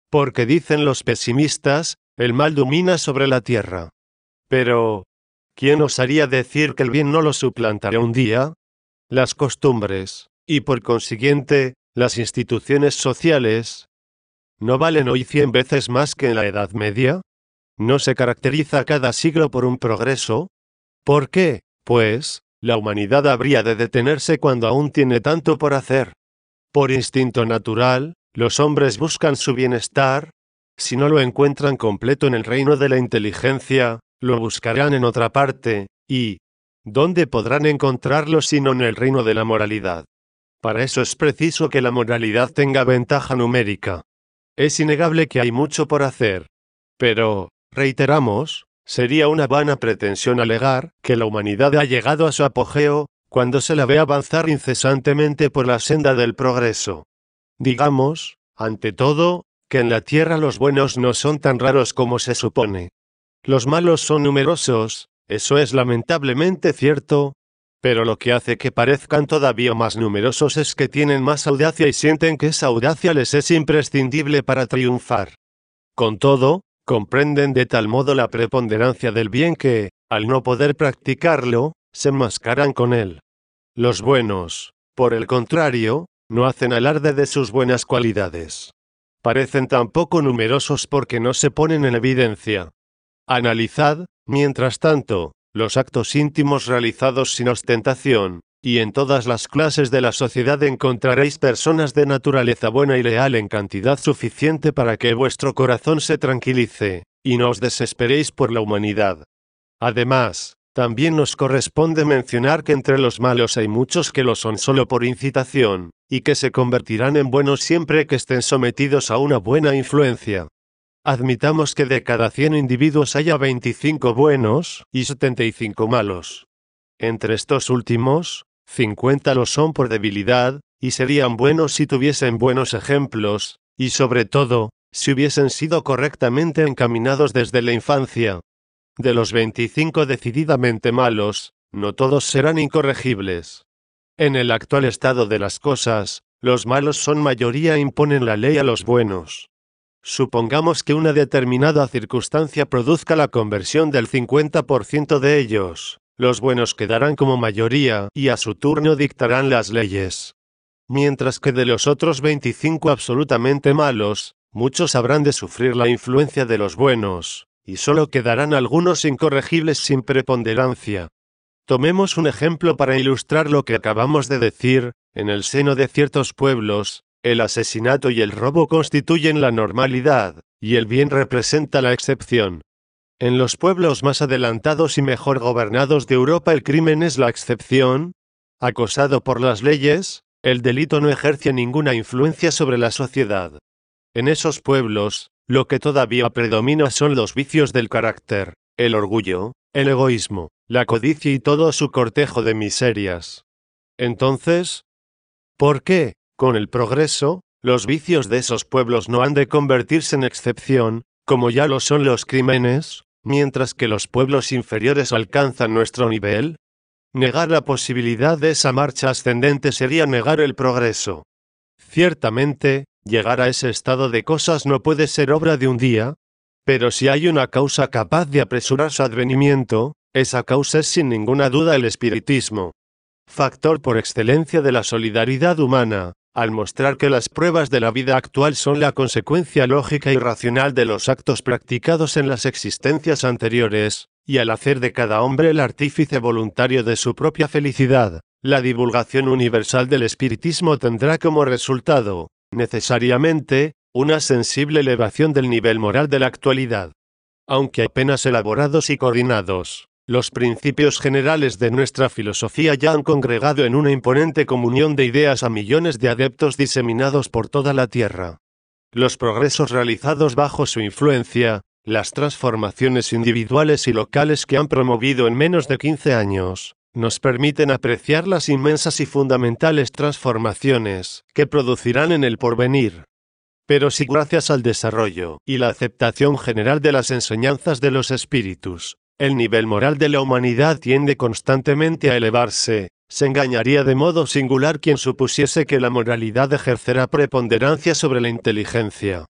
Porque dicen los pesimistas, el mal domina sobre la tierra. Pero, ¿quién osaría decir que el bien no lo suplantará un día? Las costumbres, y por consiguiente, las instituciones sociales, ¿no valen hoy cien veces más que en la Edad Media? ¿No se caracteriza cada siglo por un progreso? ¿Por qué, pues, la humanidad habría de detenerse cuando aún tiene tanto por hacer? Por instinto natural, los hombres buscan su bienestar. Si no lo encuentran completo en el reino de la inteligencia, lo buscarán en otra parte, y ¿dónde podrán encontrarlo sino en el reino de la moralidad? Para eso es preciso que la moralidad tenga ventaja numérica. Es innegable que hay mucho por hacer. Pero, reiteramos, sería una vana pretensión alegar que la humanidad ha llegado a su apogeo, cuando se la ve avanzar incesantemente por la senda del progreso. Digamos, ante todo, que en la tierra los buenos no son tan raros como se supone. Los malos son numerosos, eso es lamentablemente cierto, pero lo que hace que parezcan todavía más numerosos es que tienen más audacia y sienten que esa audacia les es imprescindible para triunfar. Con todo, comprenden de tal modo la preponderancia del bien que, al no poder practicarlo, se enmascaran con él. Los buenos, por el contrario, no hacen alarde de sus buenas cualidades. Parecen tan poco numerosos porque no se ponen en evidencia. Analizad, mientras tanto, los actos íntimos realizados sin ostentación, y en todas las clases de la sociedad encontraréis personas de naturaleza buena y leal en cantidad suficiente para que vuestro corazón se tranquilice, y no os desesperéis por la humanidad. Además, también nos corresponde mencionar que entre los malos hay muchos que lo son solo por incitación, y que se convertirán en buenos siempre que estén sometidos a una buena influencia. Admitamos que de cada cien individuos haya veinticinco buenos y setenta y cinco malos. Entre estos últimos, cincuenta lo son por debilidad, y serían buenos si tuviesen buenos ejemplos, y sobre todo, si hubiesen sido correctamente encaminados desde la infancia. De los veinticinco decididamente malos, no todos serán incorregibles. En el actual estado de las cosas, los malos son mayoría e imponen la ley a los buenos. Supongamos que una determinada circunstancia produzca la conversión del cincuenta por ciento de ellos. Los buenos quedarán como mayoría y a su turno dictarán las leyes. Mientras que de los otros veinticinco absolutamente malos, muchos habrán de sufrir la influencia de los buenos, y solo quedarán algunos incorregibles sin preponderancia. Tomemos un ejemplo para ilustrar lo que acabamos de decir. En el seno de ciertos pueblos, el asesinato y el robo constituyen la normalidad, y el bien representa la excepción. En los pueblos más adelantados y mejor gobernados de Europa el crimen es la excepción. Acosado por las leyes, el delito no ejerce ninguna influencia sobre la sociedad. En esos pueblos, lo que todavía predomina son los vicios del carácter, el orgullo, el egoísmo, la codicia y todo su cortejo de miserias. Entonces, ¿por qué, con el progreso, los vicios de esos pueblos no han de convertirse en excepción, como ya lo son los crímenes, mientras que los pueblos inferiores alcanzan nuestro nivel? Negar la posibilidad de esa marcha ascendente sería negar el progreso. Ciertamente, llegar a ese estado de cosas no puede ser obra de un día, pero si hay una causa capaz de apresurar su advenimiento, esa causa es sin ninguna duda el espiritismo. Factor por excelencia de la solidaridad humana, al mostrar que las pruebas de la vida actual son la consecuencia lógica y racional de los actos practicados en las existencias anteriores, y al hacer de cada hombre el artífice voluntario de su propia felicidad, la divulgación universal del espiritismo tendrá como resultado, necesariamente, una sensible elevación del nivel moral de la actualidad. Aunque apenas elaborados y coordinados, los principios generales de nuestra filosofía ya han congregado en una imponente comunión de ideas a millones de adeptos diseminados por toda la tierra. Los progresos realizados bajo su influencia, las transformaciones individuales y locales que han promovido en menos de quince años, nos permiten apreciar las inmensas y fundamentales transformaciones que producirán en el porvenir. Pero si gracias al desarrollo y la aceptación general de las enseñanzas de los espíritus, el nivel moral de la humanidad tiende constantemente a elevarse, se engañaría de modo singular quien supusiese que la moralidad ejercerá preponderancia sobre la inteligencia.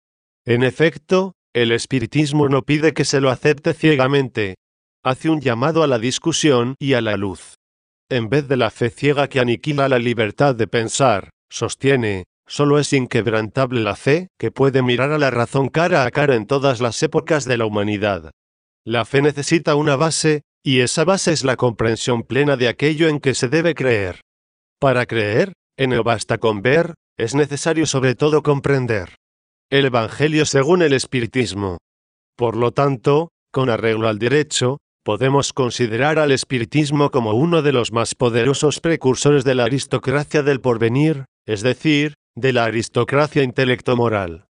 En efecto, el espiritismo no pide que se lo acepte ciegamente. Hace un llamado a la discusión y a la luz. En vez de la fe ciega que aniquila la libertad de pensar, sostiene, solo es inquebrantable la fe que puede mirar a la razón cara a cara en todas las épocas de la humanidad. La fe necesita una base, y esa base es la comprensión plena de aquello en que se debe creer. Para creer, en no basta con ver, es necesario sobre todo comprender el Evangelio según el espiritismo. Por lo tanto, con arreglo al derecho, podemos considerar al espiritismo como uno de los más poderosos precursores de la aristocracia del porvenir, es decir, de la aristocracia intelecto-moral.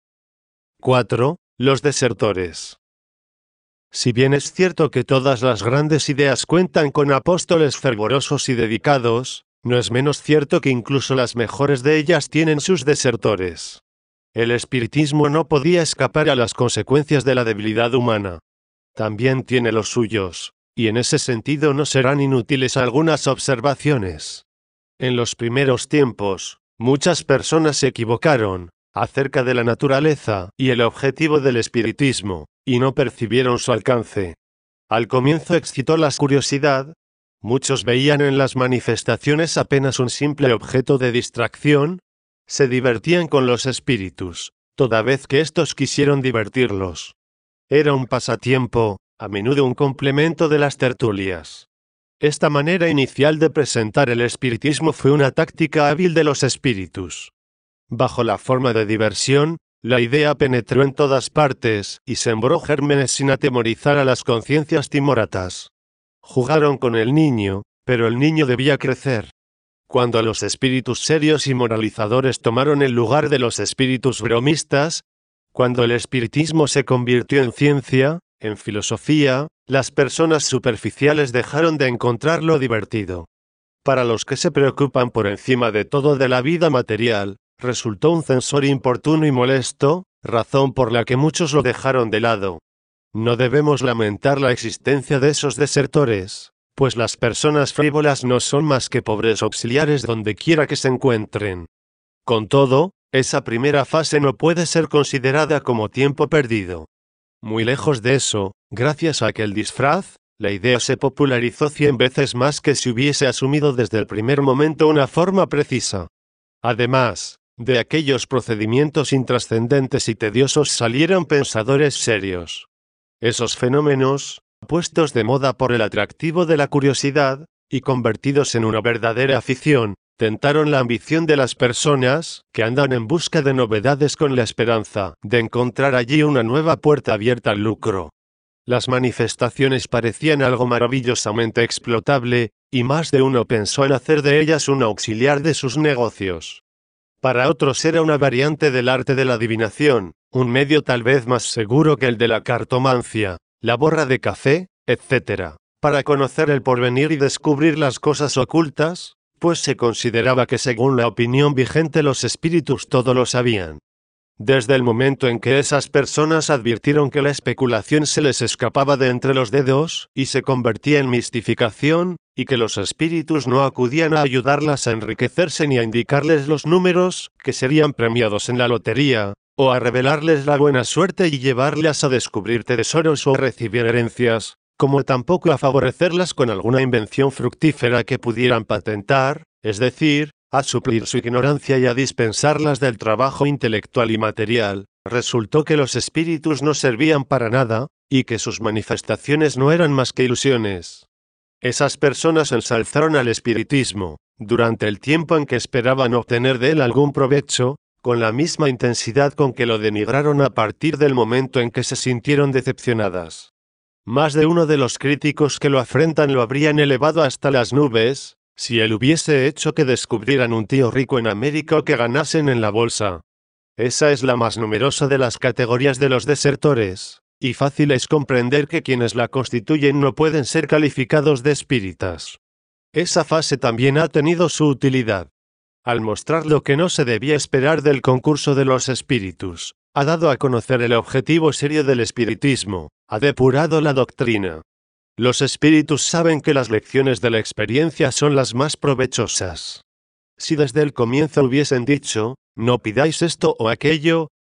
cuatro. Los desertores. Si bien es cierto que todas las grandes ideas cuentan con apóstoles fervorosos y dedicados, no es menos cierto que incluso las mejores de ellas tienen sus desertores. El espiritismo no podía escapar a las consecuencias de la debilidad humana. También tiene los suyos, y en ese sentido no serán inútiles algunas observaciones. En los primeros tiempos, muchas personas se equivocaron acerca de la naturaleza y el objetivo del espiritismo, y no percibieron su alcance. Al comienzo excitó la curiosidad. Muchos veían en las manifestaciones apenas un simple objeto de distracción. Se divertían con los espíritus, toda vez que éstos quisieron divertirlos. Era un pasatiempo, a menudo un complemento de las tertulias. Esta manera inicial de presentar el espiritismo fue una táctica hábil de los espíritus. Bajo la forma de diversión, la idea penetró en todas partes y sembró gérmenes sin atemorizar a las conciencias timoratas. Jugaron con el niño, pero el niño debía crecer. Cuando los espíritus serios y moralizadores tomaron el lugar de los espíritus bromistas, cuando el espiritismo se convirtió en ciencia, en filosofía, las personas superficiales dejaron de encontrarlo divertido. Para los que se preocupan por encima de todo de la vida material, resultó un censor importuno y molesto, razón por la que muchos lo dejaron de lado. No debemos lamentar la existencia de esos desertores, pues las personas frívolas no son más que pobres auxiliares donde quiera que se encuentren. Con todo, esa primera fase no puede ser considerada como tiempo perdido. Muy lejos de eso, gracias a aquel disfraz, la idea se popularizó cien veces más que si hubiese asumido desde el primer momento una forma precisa. Además, de aquellos procedimientos intrascendentes y tediosos salieron pensadores serios. Esos fenómenos, puestos de moda por el atractivo de la curiosidad, y convertidos en una verdadera afición, tentaron la ambición de las personas que andan en busca de novedades con la esperanza de encontrar allí una nueva puerta abierta al lucro. Las manifestaciones parecían algo maravillosamente explotable, y más de uno pensó en hacer de ellas un auxiliar de sus negocios. Para otros era una variante del arte de la adivinación, un medio tal vez más seguro que el de la cartomancia, la borra de café, etcétera, para conocer el porvenir y descubrir las cosas ocultas, pues se consideraba que según la opinión vigente los espíritus todo lo sabían. Desde el momento en que esas personas advirtieron que la especulación se les escapaba de entre los dedos y se convertía en mistificación, y que los espíritus no acudían a ayudarlas a enriquecerse ni a indicarles los números que serían premiados en la lotería, o a revelarles la buena suerte y llevarlas a descubrir tesoros o a recibir herencias, como tampoco a favorecerlas con alguna invención fructífera que pudieran patentar, es decir, a suplir su ignorancia y a dispensarlas del trabajo intelectual y material, resultó que los espíritus no servían para nada, y que sus manifestaciones no eran más que ilusiones. Esas personas ensalzaron al espiritismo, durante el tiempo en que esperaban obtener de él algún provecho, con la misma intensidad con que lo denigraron a partir del momento en que se sintieron decepcionadas. Más de uno de los críticos que lo afrentan lo habrían elevado hasta las nubes, si él hubiese hecho que descubrieran un tío rico en América o que ganasen en la bolsa. Esa es la más numerosa de las categorías de los desertores, y fácil es comprender que quienes la constituyen no pueden ser calificados de espíritas. Esa fase también ha tenido su utilidad. Al mostrar lo que no se debía esperar del concurso de los espíritus, ha dado a conocer el objetivo serio del espiritismo, ha depurado la doctrina. Los espíritus saben que las lecciones de la experiencia son las más provechosas. Si desde el comienzo hubiesen dicho, no pidáis esto o aquello,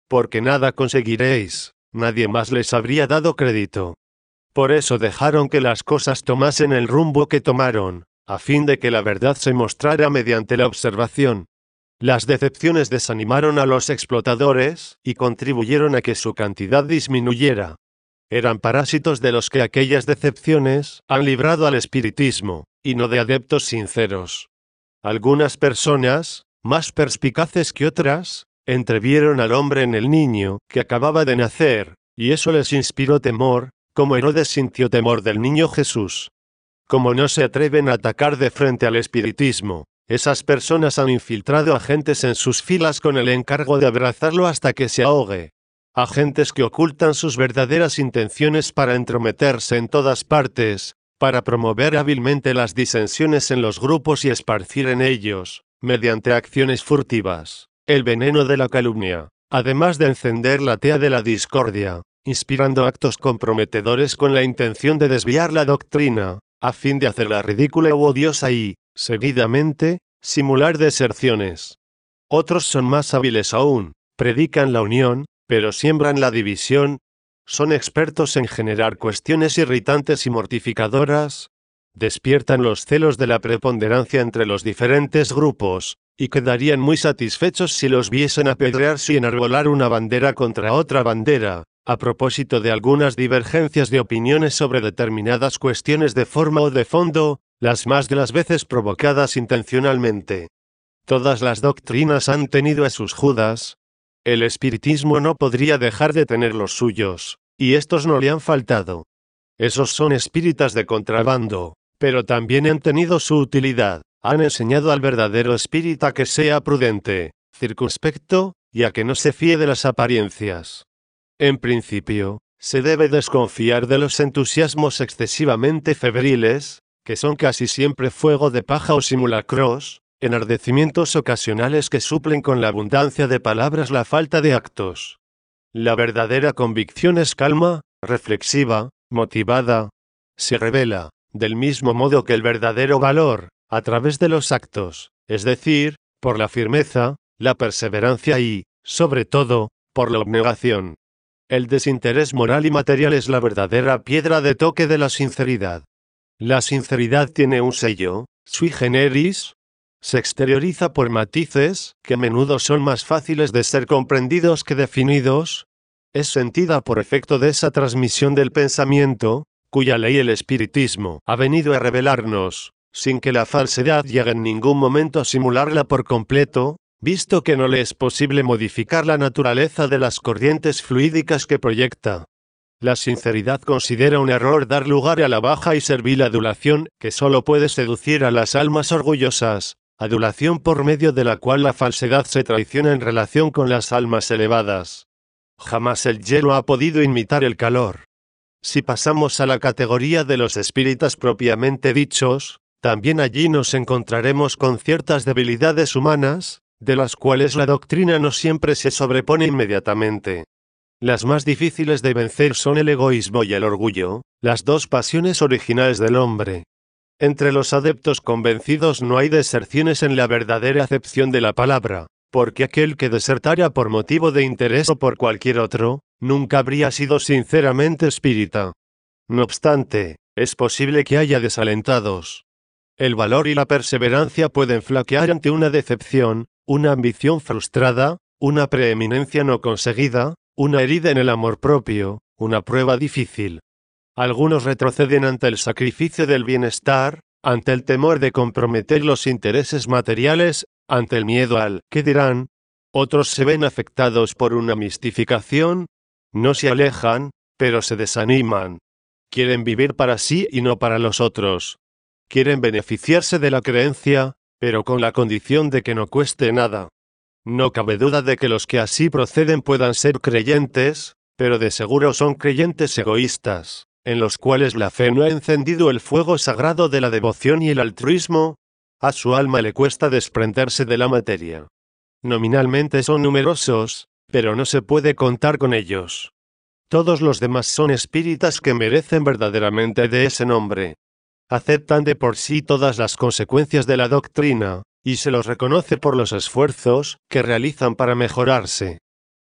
porque nada conseguiréis, nadie más les habría dado crédito. Por eso dejaron que las cosas tomasen el rumbo que tomaron, a fin de que la verdad se mostrara mediante la observación. Las decepciones desanimaron a los explotadores, y contribuyeron a que su cantidad disminuyera. Eran parásitos de los que aquellas decepciones han librado al espiritismo, y no de adeptos sinceros. Algunas personas, más perspicaces que otras, entrevieron al hombre en el niño que acababa de nacer, y eso les inspiró temor, como Herodes sintió temor del niño Jesús. Como no se atreven a atacar de frente al espiritismo, esas personas han infiltrado agentes en sus filas con el encargo de abrazarlo hasta que se ahogue. Agentes que ocultan sus verdaderas intenciones para entrometerse en todas partes, para promover hábilmente las disensiones en los grupos y esparcir en ellos, mediante acciones furtivas, el veneno de la calumnia, además de encender la tea de la discordia, inspirando actos comprometedores con la intención de desviar la doctrina, a fin de hacerla ridícula u odiosa y, seguidamente, simular deserciones. Otros son más hábiles aún, predican la unión, pero siembran la división. Son expertos en generar cuestiones irritantes y mortificadoras. Despiertan los celos de la preponderancia entre los diferentes grupos, y quedarían muy satisfechos si los viesen apedrearse y enarbolar una bandera contra otra bandera, a propósito de algunas divergencias de opiniones sobre determinadas cuestiones de forma o de fondo, las más de las veces provocadas intencionalmente. Todas las doctrinas han tenido a sus Judas. El espiritismo no podría dejar de tener los suyos, y estos no le han faltado. Esos son espíritas de contrabando, pero también han tenido su utilidad. Han enseñado al verdadero espírita que sea prudente, circunspecto, y a que no se fíe de las apariencias. En principio, se debe desconfiar de los entusiasmos excesivamente febriles, que son casi siempre fuego de paja o simulacros, enardecimientos ocasionales que suplen con la abundancia de palabras la falta de actos. La verdadera convicción es calma, reflexiva, motivada. Se revela, del mismo modo que el verdadero valor, a través de los actos, es decir, por la firmeza, la perseverancia y, sobre todo, por la abnegación. El desinterés moral y material es la verdadera piedra de toque de la sinceridad. La sinceridad tiene un sello, sui generis. Se exterioriza por matices, que a menudo son más fáciles de ser comprendidos que definidos. Es sentida por efecto de esa transmisión del pensamiento, cuya ley el espiritismo ha venido a revelarnos, sin que la falsedad llegue en ningún momento a simularla por completo, visto que no le es posible modificar la naturaleza de las corrientes fluídicas que proyecta. La sinceridad considera un error dar lugar a la baja y servil adulación, que solo puede seducir a las almas orgullosas, adulación por medio de la cual la falsedad se traiciona en relación con las almas elevadas. Jamás el hielo ha podido imitar el calor. Si pasamos a la categoría de los espíritas propiamente dichos, también allí nos encontraremos con ciertas debilidades humanas, de las cuales la doctrina no siempre se sobrepone inmediatamente. Las más difíciles de vencer son el egoísmo y el orgullo, las dos pasiones originales del hombre. Entre los adeptos convencidos no hay deserciones en la verdadera acepción de la palabra, porque aquel que desertara por motivo de interés o por cualquier otro, nunca habría sido sinceramente espírita. No obstante, es posible que haya desalentados. El valor y la perseverancia pueden flaquear ante una decepción, una ambición frustrada, una preeminencia no conseguida, una herida en el amor propio, una prueba difícil. Algunos retroceden ante el sacrificio del bienestar, ante el temor de comprometer los intereses materiales, ante el miedo al ¿qué dirán? Otros se ven afectados por una mistificación, no se alejan, pero se desaniman. Quieren vivir para sí y no para los otros. Quieren beneficiarse de la creencia, pero con la condición de que no cueste nada. No cabe duda de que los que así proceden puedan ser creyentes, pero de seguro son creyentes egoístas, en los cuales la fe no ha encendido el fuego sagrado de la devoción y el altruismo. A su alma le cuesta desprenderse de la materia. Nominalmente son numerosos, pero no se puede contar con ellos. Todos los demás son espíritas que merecen verdaderamente de ese nombre. Aceptan de por sí todas las consecuencias de la doctrina, y se los reconoce por los esfuerzos que realizan para mejorarse.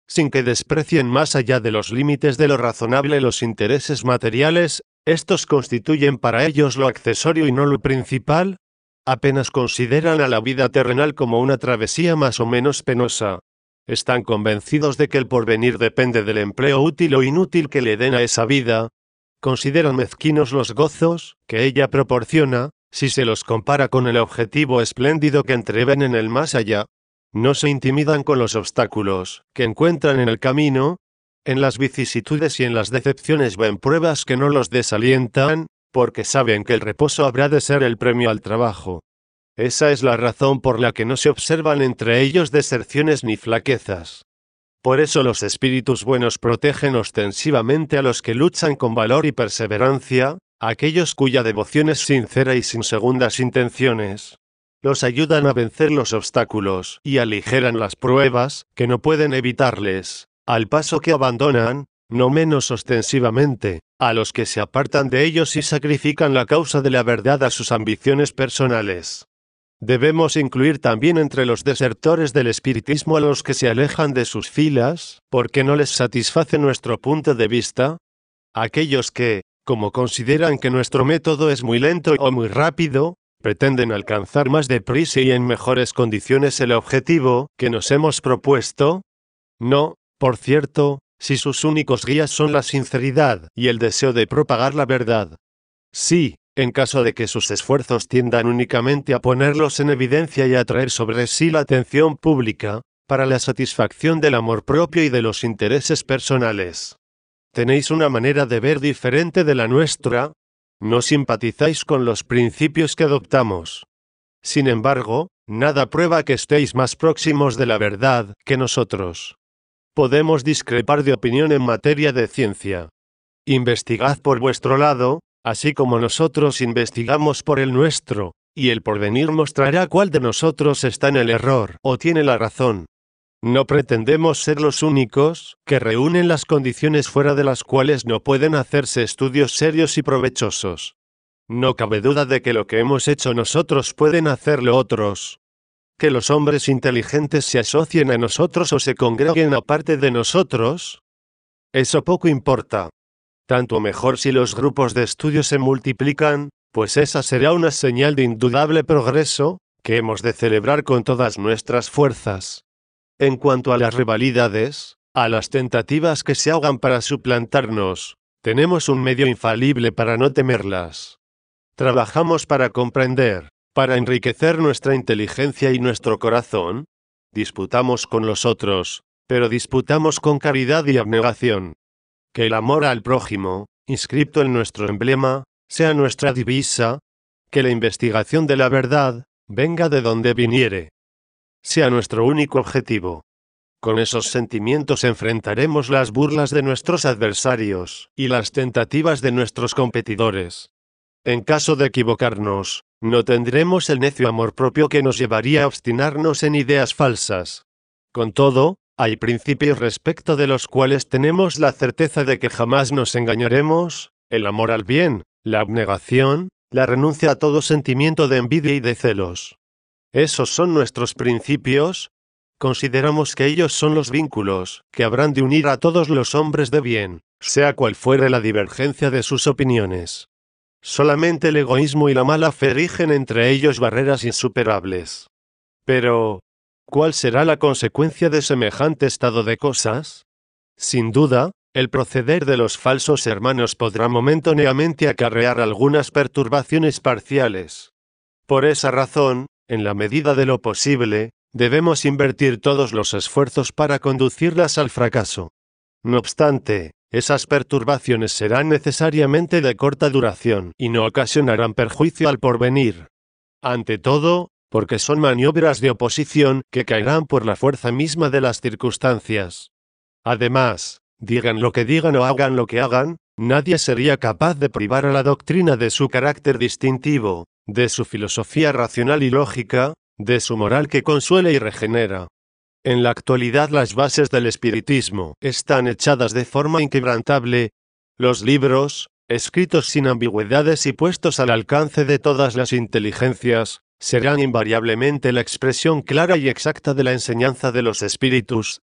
sin que desprecien más allá de los límites de lo razonable los intereses materiales, estos constituyen para ellos lo accesorio y no lo principal. Apenas consideran a la vida terrenal como una travesía más o menos penosa. Están convencidos de que el porvenir depende del empleo útil o inútil que le den a esa vida. Consideran mezquinos los gozos que ella proporciona, si se los compara con el objetivo espléndido que entreven en el más allá. No se intimidan con los obstáculos que encuentran en el camino. En las vicisitudes y en las decepciones ven pruebas que no los desalientan, porque saben que el reposo habrá de ser el premio al trabajo. Esa es la razón por la que no se observan entre ellos deserciones ni flaquezas. Por eso los espíritus buenos protegen ostensivamente a los que luchan con valor y perseverancia, a aquellos cuya devoción es sincera y sin segundas intenciones. Los ayudan a vencer los obstáculos y aligeran las pruebas que no pueden evitarles, al paso que abandonan, no menos ostensivamente, a los que se apartan de ellos y sacrifican la causa de la verdad a sus ambiciones personales. Debemos incluir también entre los desertores del espiritismo a los que se alejan de sus filas, porque no les satisface nuestro punto de vista. Aquellos que, como consideran que nuestro método es muy lento o muy rápido, pretenden alcanzar más deprisa y en mejores condiciones el objetivo que nos hemos propuesto. No, por cierto, si sus únicos guías son la sinceridad y el deseo de propagar la verdad. Sí, en caso de que sus esfuerzos tiendan únicamente a ponerlos en evidencia y a atraer sobre sí la atención pública, para la satisfacción del amor propio y de los intereses personales. Tenéis una manera de ver diferente de la nuestra. No simpatizáis con los principios que adoptamos. Sin embargo, nada prueba que estéis más próximos de la verdad que nosotros. Podemos discrepar de opinión en materia de ciencia. Investigad por vuestro lado, así como nosotros investigamos por el nuestro, y el porvenir mostrará cuál de nosotros está en el error o tiene la razón. No pretendemos ser los únicos que reúnen las condiciones fuera de las cuales no pueden hacerse estudios serios y provechosos. No cabe duda de que lo que hemos hecho nosotros pueden hacerlo otros. Que los hombres inteligentes se asocien a nosotros o se congreguen aparte de nosotros, eso poco importa. Tanto mejor si los grupos de estudio se multiplican, pues esa será una señal de indudable progreso, que hemos de celebrar con todas nuestras fuerzas. En cuanto a las rivalidades, a las tentativas que se ahogan para suplantarnos, tenemos un medio infalible para no temerlas. Trabajamos para comprender, para enriquecer nuestra inteligencia y nuestro corazón. Disputamos con los otros, pero disputamos con caridad y abnegación. Que el amor al prójimo, inscrito en nuestro emblema, sea nuestra divisa. Que la investigación de la verdad, venga de donde viniere, sea nuestro único objetivo. Con esos sentimientos enfrentaremos las burlas de nuestros adversarios y las tentativas de nuestros competidores. En caso de equivocarnos, no tendremos el necio amor propio que nos llevaría a obstinarnos en ideas falsas. Con todo, hay principios respecto de los cuales tenemos la certeza de que jamás nos engañaremos: el amor al bien, la abnegación, la renuncia a todo sentimiento de envidia y de celos. Esos son nuestros principios. Consideramos que ellos son los vínculos que habrán de unir a todos los hombres de bien, sea cual fuere la divergencia de sus opiniones. Solamente el egoísmo y la mala fe erigen entre ellos barreras insuperables. Pero, ¿cuál será la consecuencia de semejante estado de cosas? Sin duda, el proceder de los falsos hermanos podrá momentáneamente acarrear algunas perturbaciones parciales. Por esa razón, en la medida de lo posible, debemos invertir todos los esfuerzos para conducirlas al fracaso. No obstante, esas perturbaciones serán necesariamente de corta duración y no ocasionarán perjuicio al porvenir. Ante todo, porque son maniobras de oposición que caerán por la fuerza misma de las circunstancias. Además, digan lo que digan o hagan lo que hagan, nadie sería capaz de privar a la doctrina de su carácter distintivo, de su filosofía racional y lógica, de su moral que consuela y regenera. En la actualidad las bases del espiritismo están echadas de forma inquebrantable. Los libros, escritos sin ambigüedades y puestos al alcance de todas las inteligencias, serán invariablemente la expresión clara y exacta de la enseñanza de los espíritus,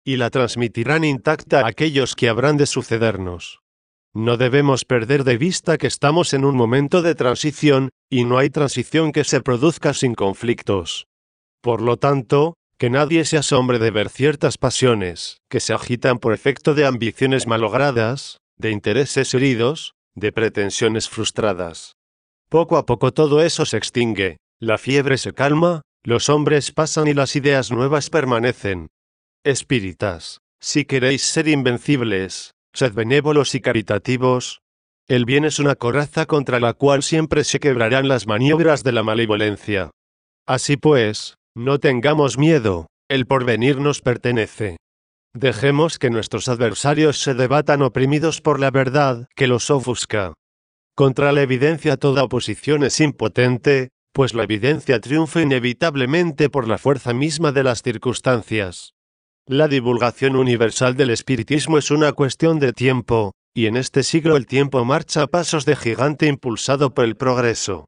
y la transmitirán intacta a aquellos que habrán de sucedernos. No debemos perder de vista que estamos en un momento de transición, y no hay transición que se produzca sin conflictos. Por lo tanto, que nadie se asombre de ver ciertas pasiones, que se agitan por efecto de ambiciones malogradas, de intereses heridos, de pretensiones frustradas. Poco a poco todo eso se extingue, la fiebre se calma, los hombres pasan y las ideas nuevas permanecen. Espíritas, si queréis ser invencibles, sed benévolos y caritativos. El bien es una coraza contra la cual siempre se quebrarán las maniobras de la malevolencia. Así pues, no tengamos miedo, el porvenir nos pertenece. Dejemos que nuestros adversarios se debatan oprimidos por la verdad que los ofusca. Contra la evidencia toda oposición es impotente, pues la evidencia triunfa inevitablemente por la fuerza misma de las circunstancias. La divulgación universal del espiritismo es una cuestión de tiempo, y en este siglo el tiempo marcha a pasos de gigante impulsado por el progreso.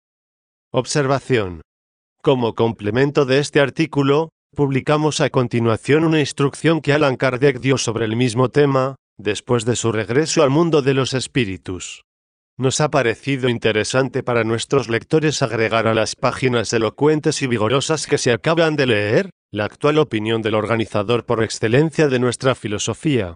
Observación. Como complemento de este artículo, publicamos a continuación una instrucción que Allan Kardec dio sobre el mismo tema, después de su regreso al mundo de los espíritus. Nos ha parecido interesante para nuestros lectores agregar a las páginas elocuentes y vigorosas que se acaban de leer, la actual opinión del organizador por excelencia de nuestra filosofía.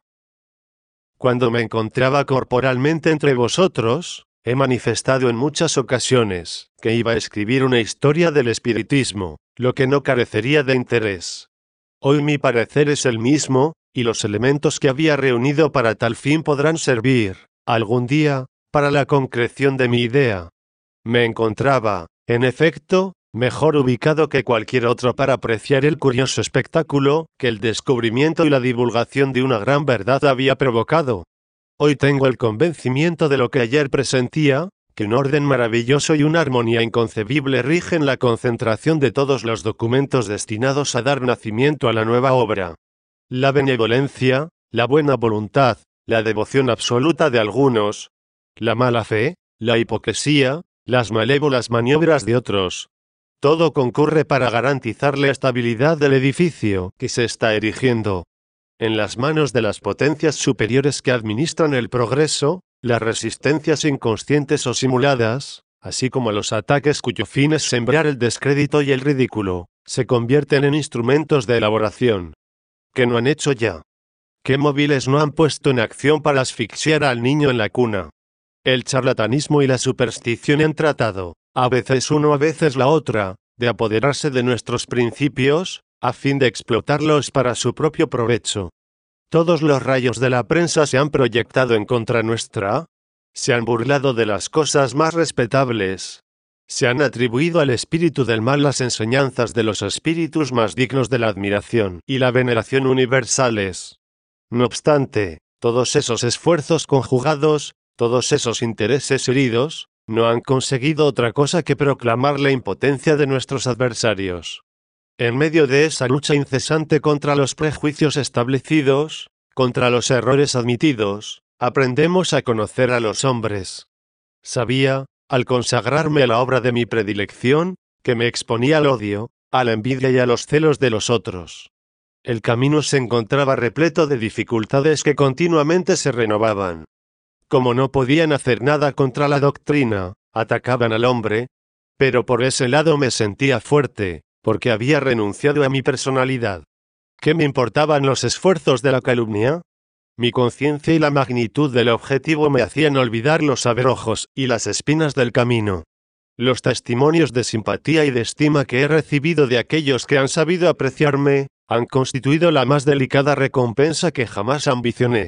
Cuando me encontraba corporalmente entre vosotros, he manifestado en muchas ocasiones que iba a escribir una historia del espiritismo, lo que no carecería de interés. Hoy mi parecer es el mismo, y los elementos que había reunido para tal fin podrán servir, algún día, para la concreción de mi idea. Me encontraba, en efecto, mejor ubicado que cualquier otro para apreciar el curioso espectáculo que el descubrimiento y la divulgación de una gran verdad había provocado. Hoy tengo el convencimiento de lo que ayer presentía, que un orden maravilloso y una armonía inconcebible rigen la concentración de todos los documentos destinados a dar nacimiento a la nueva obra. La benevolencia, la buena voluntad, la devoción absoluta de algunos, la mala fe, la hipocresía, las malévolas maniobras de otros. Todo concurre para garantizar la estabilidad del edificio que se está erigiendo. En las manos de las potencias superiores que administran el progreso, las resistencias inconscientes o simuladas, así como los ataques cuyo fin es sembrar el descrédito y el ridículo, se convierten en instrumentos de elaboración. ¿Qué no han hecho ya? ¿Qué móviles no han puesto en acción para asfixiar al niño en la cuna? El charlatanismo y la superstición han tratado, a veces uno a veces la otra, de apoderarse de nuestros principios, a fin de explotarlos para su propio provecho. Todos los rayos de la prensa se han proyectado en contra nuestra, se han burlado de las cosas más respetables, se han atribuido al espíritu del mal las enseñanzas de los espíritus más dignos de la admiración y la veneración universales. No obstante, todos esos esfuerzos conjugados, todos esos intereses heridos, no han conseguido otra cosa que proclamar la impotencia de nuestros adversarios. En medio de esa lucha incesante contra los prejuicios establecidos, contra los errores admitidos, aprendemos a conocer a los hombres. Sabía, al consagrarme a la obra de mi predilección, que me exponía al odio, a la envidia y a los celos de los otros. El camino se encontraba repleto de dificultades que continuamente se renovaban. Como no podían hacer nada contra la doctrina, atacaban al hombre, pero por ese lado me sentía fuerte, porque había renunciado a mi personalidad. ¿Qué me importaban los esfuerzos de la calumnia? Mi conciencia y la magnitud del objetivo me hacían olvidar los abrojos y las espinas del camino. Los testimonios de simpatía y de estima que he recibido de aquellos que han sabido apreciarme, han constituido la más delicada recompensa que jamás ambicioné.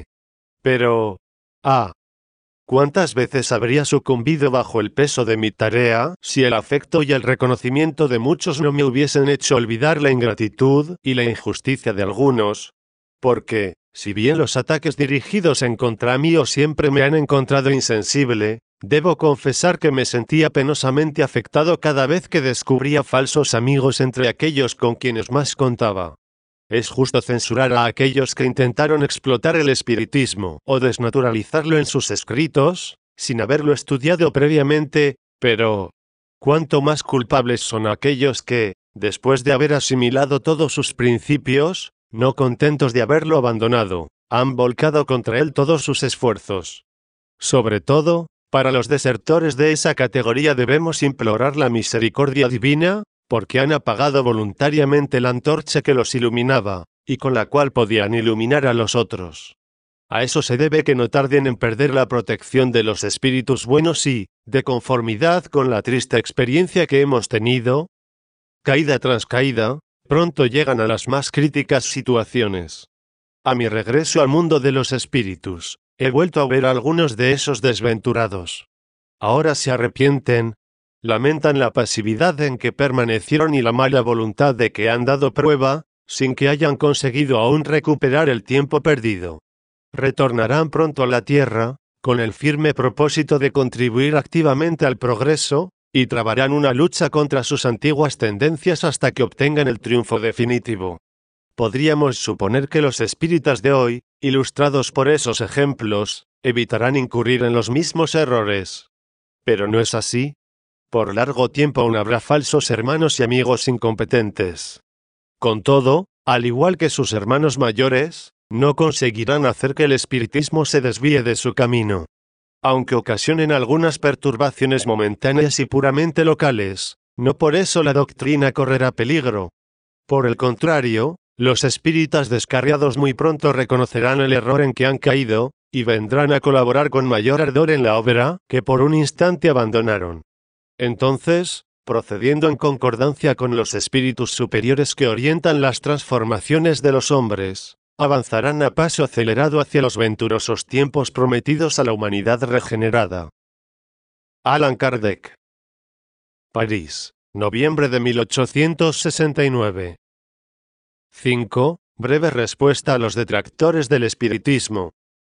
Pero, ah, ¿cuántas veces habría sucumbido bajo el peso de mi tarea si el afecto y el reconocimiento de muchos no me hubiesen hecho olvidar la ingratitud y la injusticia de algunos? Porque, si bien los ataques dirigidos en contra mío siempre me han encontrado insensible, debo confesar que me sentía penosamente afectado cada vez que descubría falsos amigos entre aquellos con quienes más contaba. Es justo censurar a aquellos que intentaron explotar el espiritismo o desnaturalizarlo en sus escritos, sin haberlo estudiado previamente, pero cuánto más culpables son aquellos que, después de haber asimilado todos sus principios, no contentos de haberlo abandonado, han volcado contra él todos sus esfuerzos. Sobre todo, para los desertores de esa categoría debemos implorar la misericordia divina, porque han apagado voluntariamente la antorcha que los iluminaba, y con la cual podían iluminar a los otros. A eso se debe que no tarden en perder la protección de los espíritus buenos y, de conformidad con la triste experiencia que hemos tenido, caída tras caída, pronto llegan a las más críticas situaciones. A mi regreso al mundo de los espíritus, he vuelto a ver a algunos de esos desventurados. Ahora se arrepienten, lamentan la pasividad en que permanecieron y la mala voluntad de que han dado prueba, sin que hayan conseguido aún recuperar el tiempo perdido. Retornarán pronto a la tierra, con el firme propósito de contribuir activamente al progreso, y trabarán una lucha contra sus antiguas tendencias hasta que obtengan el triunfo definitivo. Podríamos suponer que los espíritas de hoy, ilustrados por esos ejemplos, evitarán incurrir en los mismos errores. Pero no es así. Por largo tiempo aún habrá falsos hermanos y amigos incompetentes. Con todo, al igual que sus hermanos mayores, no conseguirán hacer que el espiritismo se desvíe de su camino. Aunque ocasionen algunas perturbaciones momentáneas y puramente locales, no por eso la doctrina correrá peligro. Por el contrario, los espíritas descarriados muy pronto reconocerán el error en que han caído, y vendrán a colaborar con mayor ardor en la obra que por un instante abandonaron. Entonces, procediendo en concordancia con los espíritus superiores que orientan las transformaciones de los hombres, avanzarán a paso acelerado hacia los venturosos tiempos prometidos a la humanidad regenerada. Allan Kardec. París, noviembre de mil ochocientos sesenta y nueve. cinco. Breve respuesta a los detractores del espiritismo.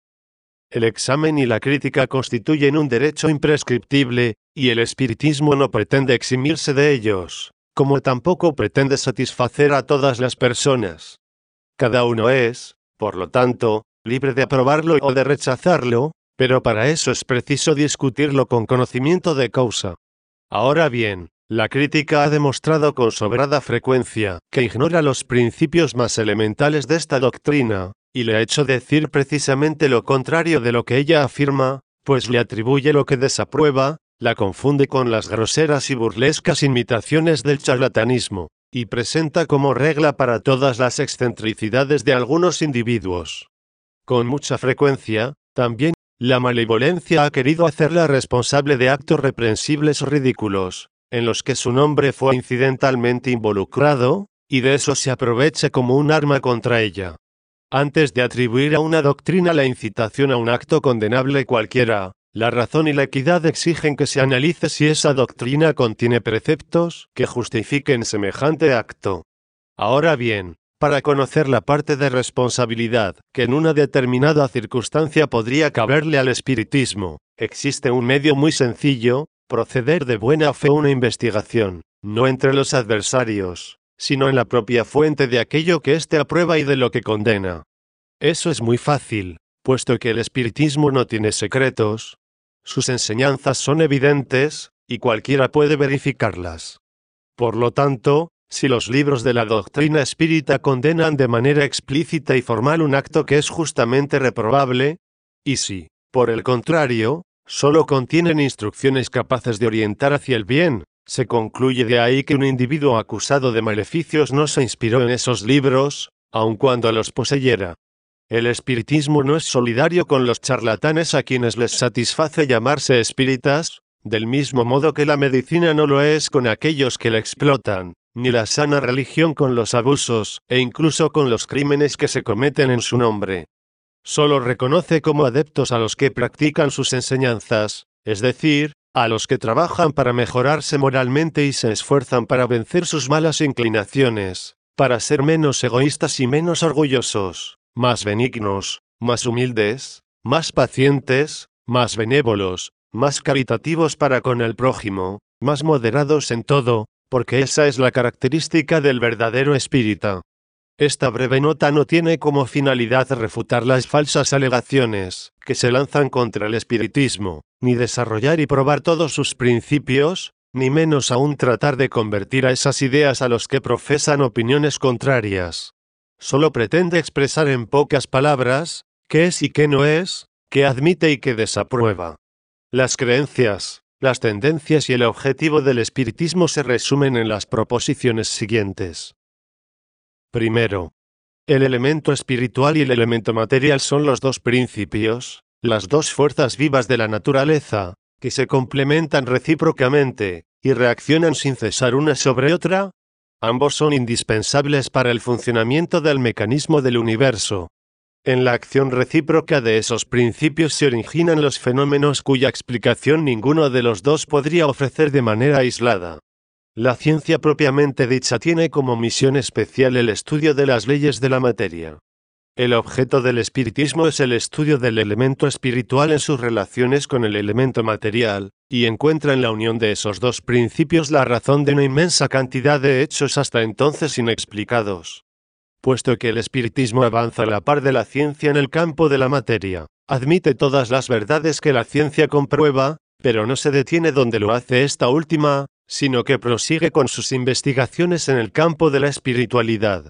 El examen y la crítica constituyen un derecho imprescriptible, y el espiritismo no pretende eximirse de ellos, como tampoco pretende satisfacer a todas las personas. Cada uno es, por lo tanto, libre de aprobarlo o de rechazarlo, pero para eso es preciso discutirlo con conocimiento de causa. Ahora bien, la crítica ha demostrado con sobrada frecuencia que ignora los principios más elementales de esta doctrina, y le ha hecho decir precisamente lo contrario de lo que ella afirma, pues le atribuye lo que desaprueba, la confunde con las groseras y burlescas imitaciones del charlatanismo, y presenta como regla para todas las excentricidades de algunos individuos. Con mucha frecuencia, también, la malevolencia ha querido hacerla responsable de actos reprensibles o ridículos, en los que su nombre fue incidentalmente involucrado, y de eso se aprovecha como un arma contra ella. Antes de atribuir a una doctrina la incitación a un acto condenable cualquiera, la razón y la equidad exigen que se analice si esa doctrina contiene preceptos que justifiquen semejante acto. Ahora bien, para conocer la parte de responsabilidad que en una determinada circunstancia podría caberle al espiritismo, existe un medio muy sencillo: proceder de buena fe a una investigación, no entre los adversarios, sino en la propia fuente de aquello que éste aprueba y de lo que condena. Eso es muy fácil, puesto que el espiritismo no tiene secretos. Sus enseñanzas son evidentes, y cualquiera puede verificarlas. Por lo tanto, si los libros de la doctrina espírita condenan de manera explícita y formal un acto que es justamente reprobable, y si, por el contrario, solo contienen instrucciones capaces de orientar hacia el bien, se concluye de ahí que un individuo acusado de maleficios no se inspiró en esos libros, aun cuando los poseyera. El espiritismo no es solidario con los charlatanes a quienes les satisface llamarse espíritas, del mismo modo que la medicina no lo es con aquellos que la explotan, ni la sana religión con los abusos, e incluso con los crímenes que se cometen en su nombre. Solo reconoce como adeptos a los que practican sus enseñanzas, es decir, a los que trabajan para mejorarse moralmente y se esfuerzan para vencer sus malas inclinaciones, para ser menos egoístas y menos orgullosos, más benignos, más humildes, más pacientes, más benévolos, más caritativos para con el prójimo, más moderados en todo, porque esa es la característica del verdadero espírita. Esta breve nota no tiene como finalidad refutar las falsas alegaciones que se lanzan contra el espiritismo, ni desarrollar y probar todos sus principios, ni menos aún tratar de convertir a esas ideas a los que profesan opiniones contrarias. solo pretende expresar en pocas palabras qué es y qué no es, qué admite y qué desaprueba. Las creencias, las tendencias y el objetivo del espiritismo se resumen en las proposiciones siguientes. Primero, el elemento espiritual y el elemento material son los dos principios, las dos fuerzas vivas de la naturaleza, que se complementan recíprocamente, y reaccionan sin cesar una sobre otra. Ambos son indispensables para el funcionamiento del mecanismo del universo. En la acción recíproca de esos principios se originan los fenómenos cuya explicación ninguno de los dos podría ofrecer de manera aislada. La ciencia propiamente dicha tiene como misión especial el estudio de las leyes de la materia. El objeto del espiritismo es el estudio del elemento espiritual en sus relaciones con el elemento material, y encuentra en la unión de esos dos principios la razón de una inmensa cantidad de hechos hasta entonces inexplicados. Puesto que el espiritismo avanza a la par de la ciencia en el campo de la materia, admite todas las verdades que la ciencia comprueba, pero no se detiene donde lo hace esta última, sino que prosigue con sus investigaciones en el campo de la espiritualidad.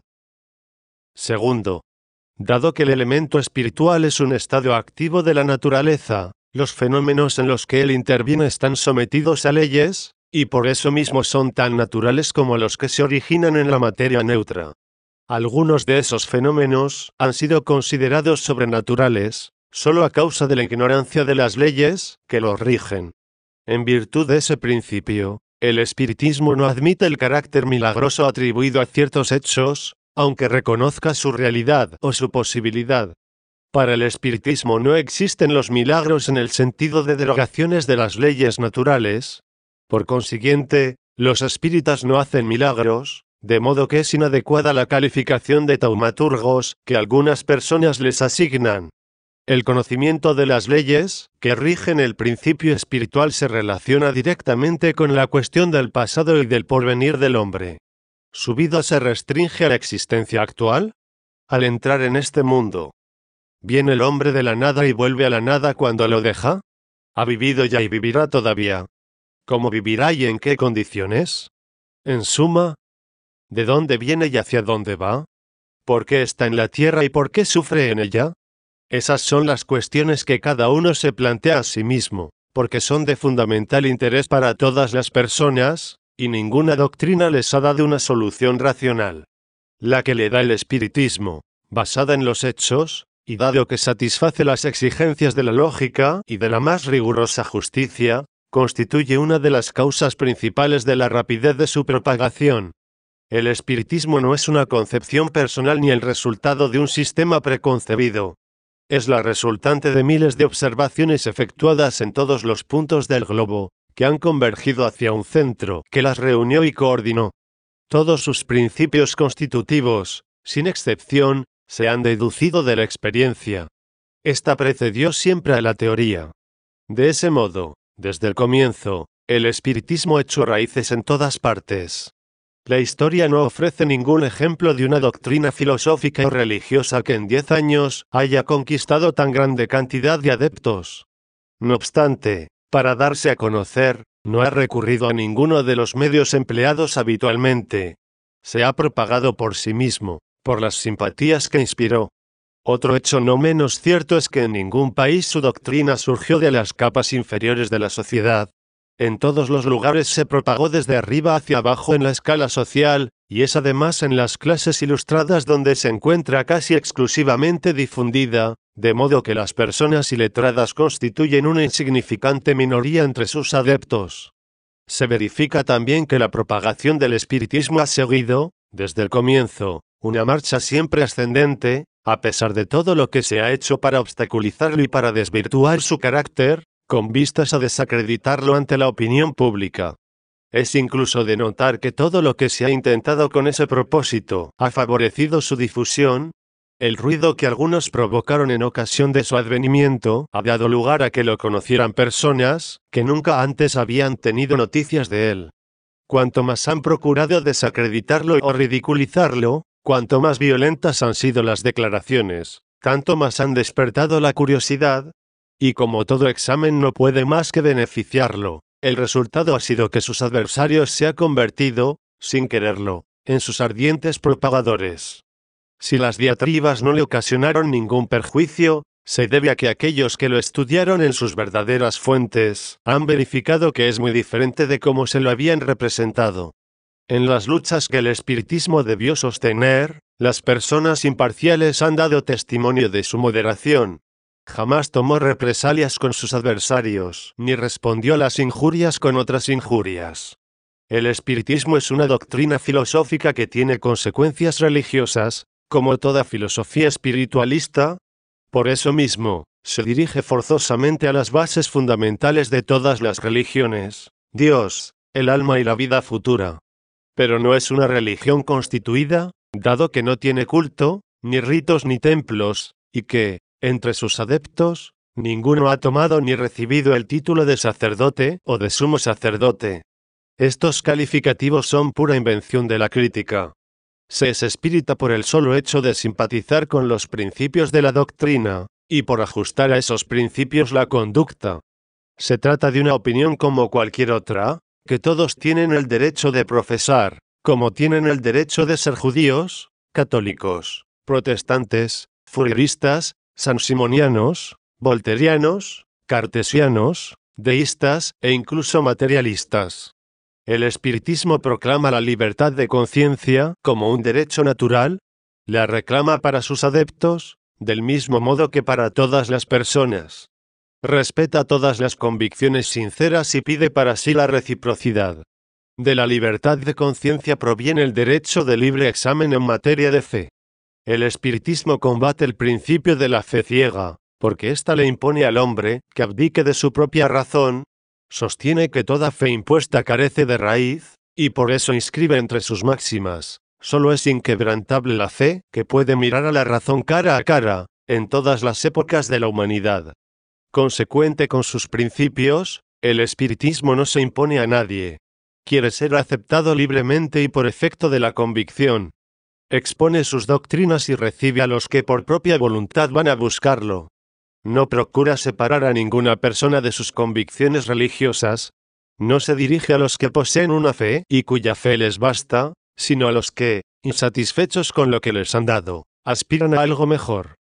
Segundo, dado que el elemento espiritual es un estado activo de la naturaleza, los fenómenos en los que él interviene están sometidos a leyes, y por eso mismo son tan naturales como los que se originan en la materia neutra. Algunos de esos fenómenos han sido considerados sobrenaturales, solo a causa de la ignorancia de las leyes que los rigen. En virtud de ese principio, el espiritismo no admite el carácter milagroso atribuido a ciertos hechos, aunque reconozca su realidad o su posibilidad. Para el espiritismo no existen los milagros en el sentido de derogaciones de las leyes naturales. Por consiguiente, los espíritas no hacen milagros, de modo que es inadecuada la calificación de taumaturgos que algunas personas les asignan. El conocimiento de las leyes que rigen el principio espiritual se relaciona directamente con la cuestión del pasado y del porvenir del hombre. ¿Su vida se restringe a la existencia actual? Al entrar en este mundo, ¿viene el hombre de la nada y vuelve a la nada cuando lo deja? ¿Ha vivido ya y vivirá todavía? ¿Cómo vivirá y en qué condiciones? En suma, ¿de dónde viene y hacia dónde va? ¿Por qué está en la tierra y por qué sufre en ella? Esas son las cuestiones que cada uno se plantea a sí mismo, porque son de fundamental interés para todas las personas, y ninguna doctrina les ha dado una solución racional. La que le da el espiritismo, basada en los hechos, y dado que satisface las exigencias de la lógica y de la más rigurosa justicia, constituye una de las causas principales de la rapidez de su propagación. El espiritismo no es una concepción personal ni el resultado de un sistema preconcebido. Es la resultante de miles de observaciones efectuadas en todos los puntos del globo, que han convergido hacia un centro que las reunió y coordinó. Todos sus principios constitutivos, sin excepción, se han deducido de la experiencia. Esta precedió siempre a la teoría. De ese modo, desde el comienzo, el espiritismo echó raíces en todas partes. La historia no ofrece ningún ejemplo de una doctrina filosófica o religiosa que en diez años haya conquistado tan grande cantidad de adeptos. No obstante, para darse a conocer, no ha recurrido a ninguno de los medios empleados habitualmente. Se ha propagado por sí mismo, por las simpatías que inspiró. Otro hecho no menos cierto es que en ningún país su doctrina surgió de las capas inferiores de la sociedad. En todos los lugares se propagó desde arriba hacia abajo en la escala social, y es además en las clases ilustradas donde se encuentra casi exclusivamente difundida, de modo que las personas iletradas constituyen una insignificante minoría entre sus adeptos. Se verifica también que la propagación del espiritismo ha seguido, desde el comienzo, una marcha siempre ascendente, a pesar de todo lo que se ha hecho para obstaculizarlo y para desvirtuar su carácter, con vistas a desacreditarlo ante la opinión pública. Es incluso de notar que todo lo que se ha intentado con ese propósito ha favorecido su difusión. El ruido que algunos provocaron en ocasión de su advenimiento ha dado lugar a que lo conocieran personas que nunca antes habían tenido noticias de él. Cuanto más han procurado desacreditarlo o ridiculizarlo, cuanto más violentas han sido las declaraciones, tanto más han despertado la curiosidad. Y como todo examen no puede más que beneficiarlo, el resultado ha sido que sus adversarios se han convertido, sin quererlo, en sus ardientes propagadores. Si las diatribas no le ocasionaron ningún perjuicio, se debe a que aquellos que lo estudiaron en sus verdaderas fuentes han verificado que es muy diferente de cómo se lo habían representado. En las luchas que el espiritismo debió sostener, las personas imparciales han dado testimonio de su moderación. Jamás tomó represalias con sus adversarios, ni respondió a las injurias con otras injurias. El espiritismo es una doctrina filosófica que tiene consecuencias religiosas, como toda filosofía espiritualista. Por eso mismo, se dirige forzosamente a las bases fundamentales de todas las religiones: Dios, el alma y la vida futura. Pero no es una religión constituida, dado que no tiene culto, ni ritos ni templos, y que, entre sus adeptos, ninguno ha tomado ni recibido el título de sacerdote o de sumo sacerdote. Estos calificativos son pura invención de la crítica. Se es espírita por el solo hecho de simpatizar con los principios de la doctrina, y por ajustar a esos principios la conducta. Se trata de una opinión como cualquier otra, que todos tienen el derecho de profesar, como tienen el derecho de ser judíos, católicos, protestantes, fourieristas, sansimonianos, volterianos, cartesianos, deístas e incluso materialistas. El espiritismo proclama la libertad de conciencia como un derecho natural, la reclama para sus adeptos, del mismo modo que para todas las personas. Respeta todas las convicciones sinceras y pide para sí la reciprocidad. De la libertad de conciencia proviene el derecho de libre examen en materia de fe. El espiritismo combate el principio de la fe ciega, porque ésta le impone al hombre que abdique de su propia razón. Sostiene que toda fe impuesta carece de raíz, y por eso inscribe entre sus máximas: solo es inquebrantable la fe que puede mirar a la razón cara a cara, en todas las épocas de la humanidad. Consecuente con sus principios, el espiritismo no se impone a nadie. Quiere ser aceptado libremente y por efecto de la convicción. Expone sus doctrinas y recibe a los que por propia voluntad van a buscarlo. No procura separar a ninguna persona de sus convicciones religiosas. No se dirige a los que poseen una fe y cuya fe les basta, sino a los que, insatisfechos con lo que les han dado, aspiran a algo mejor.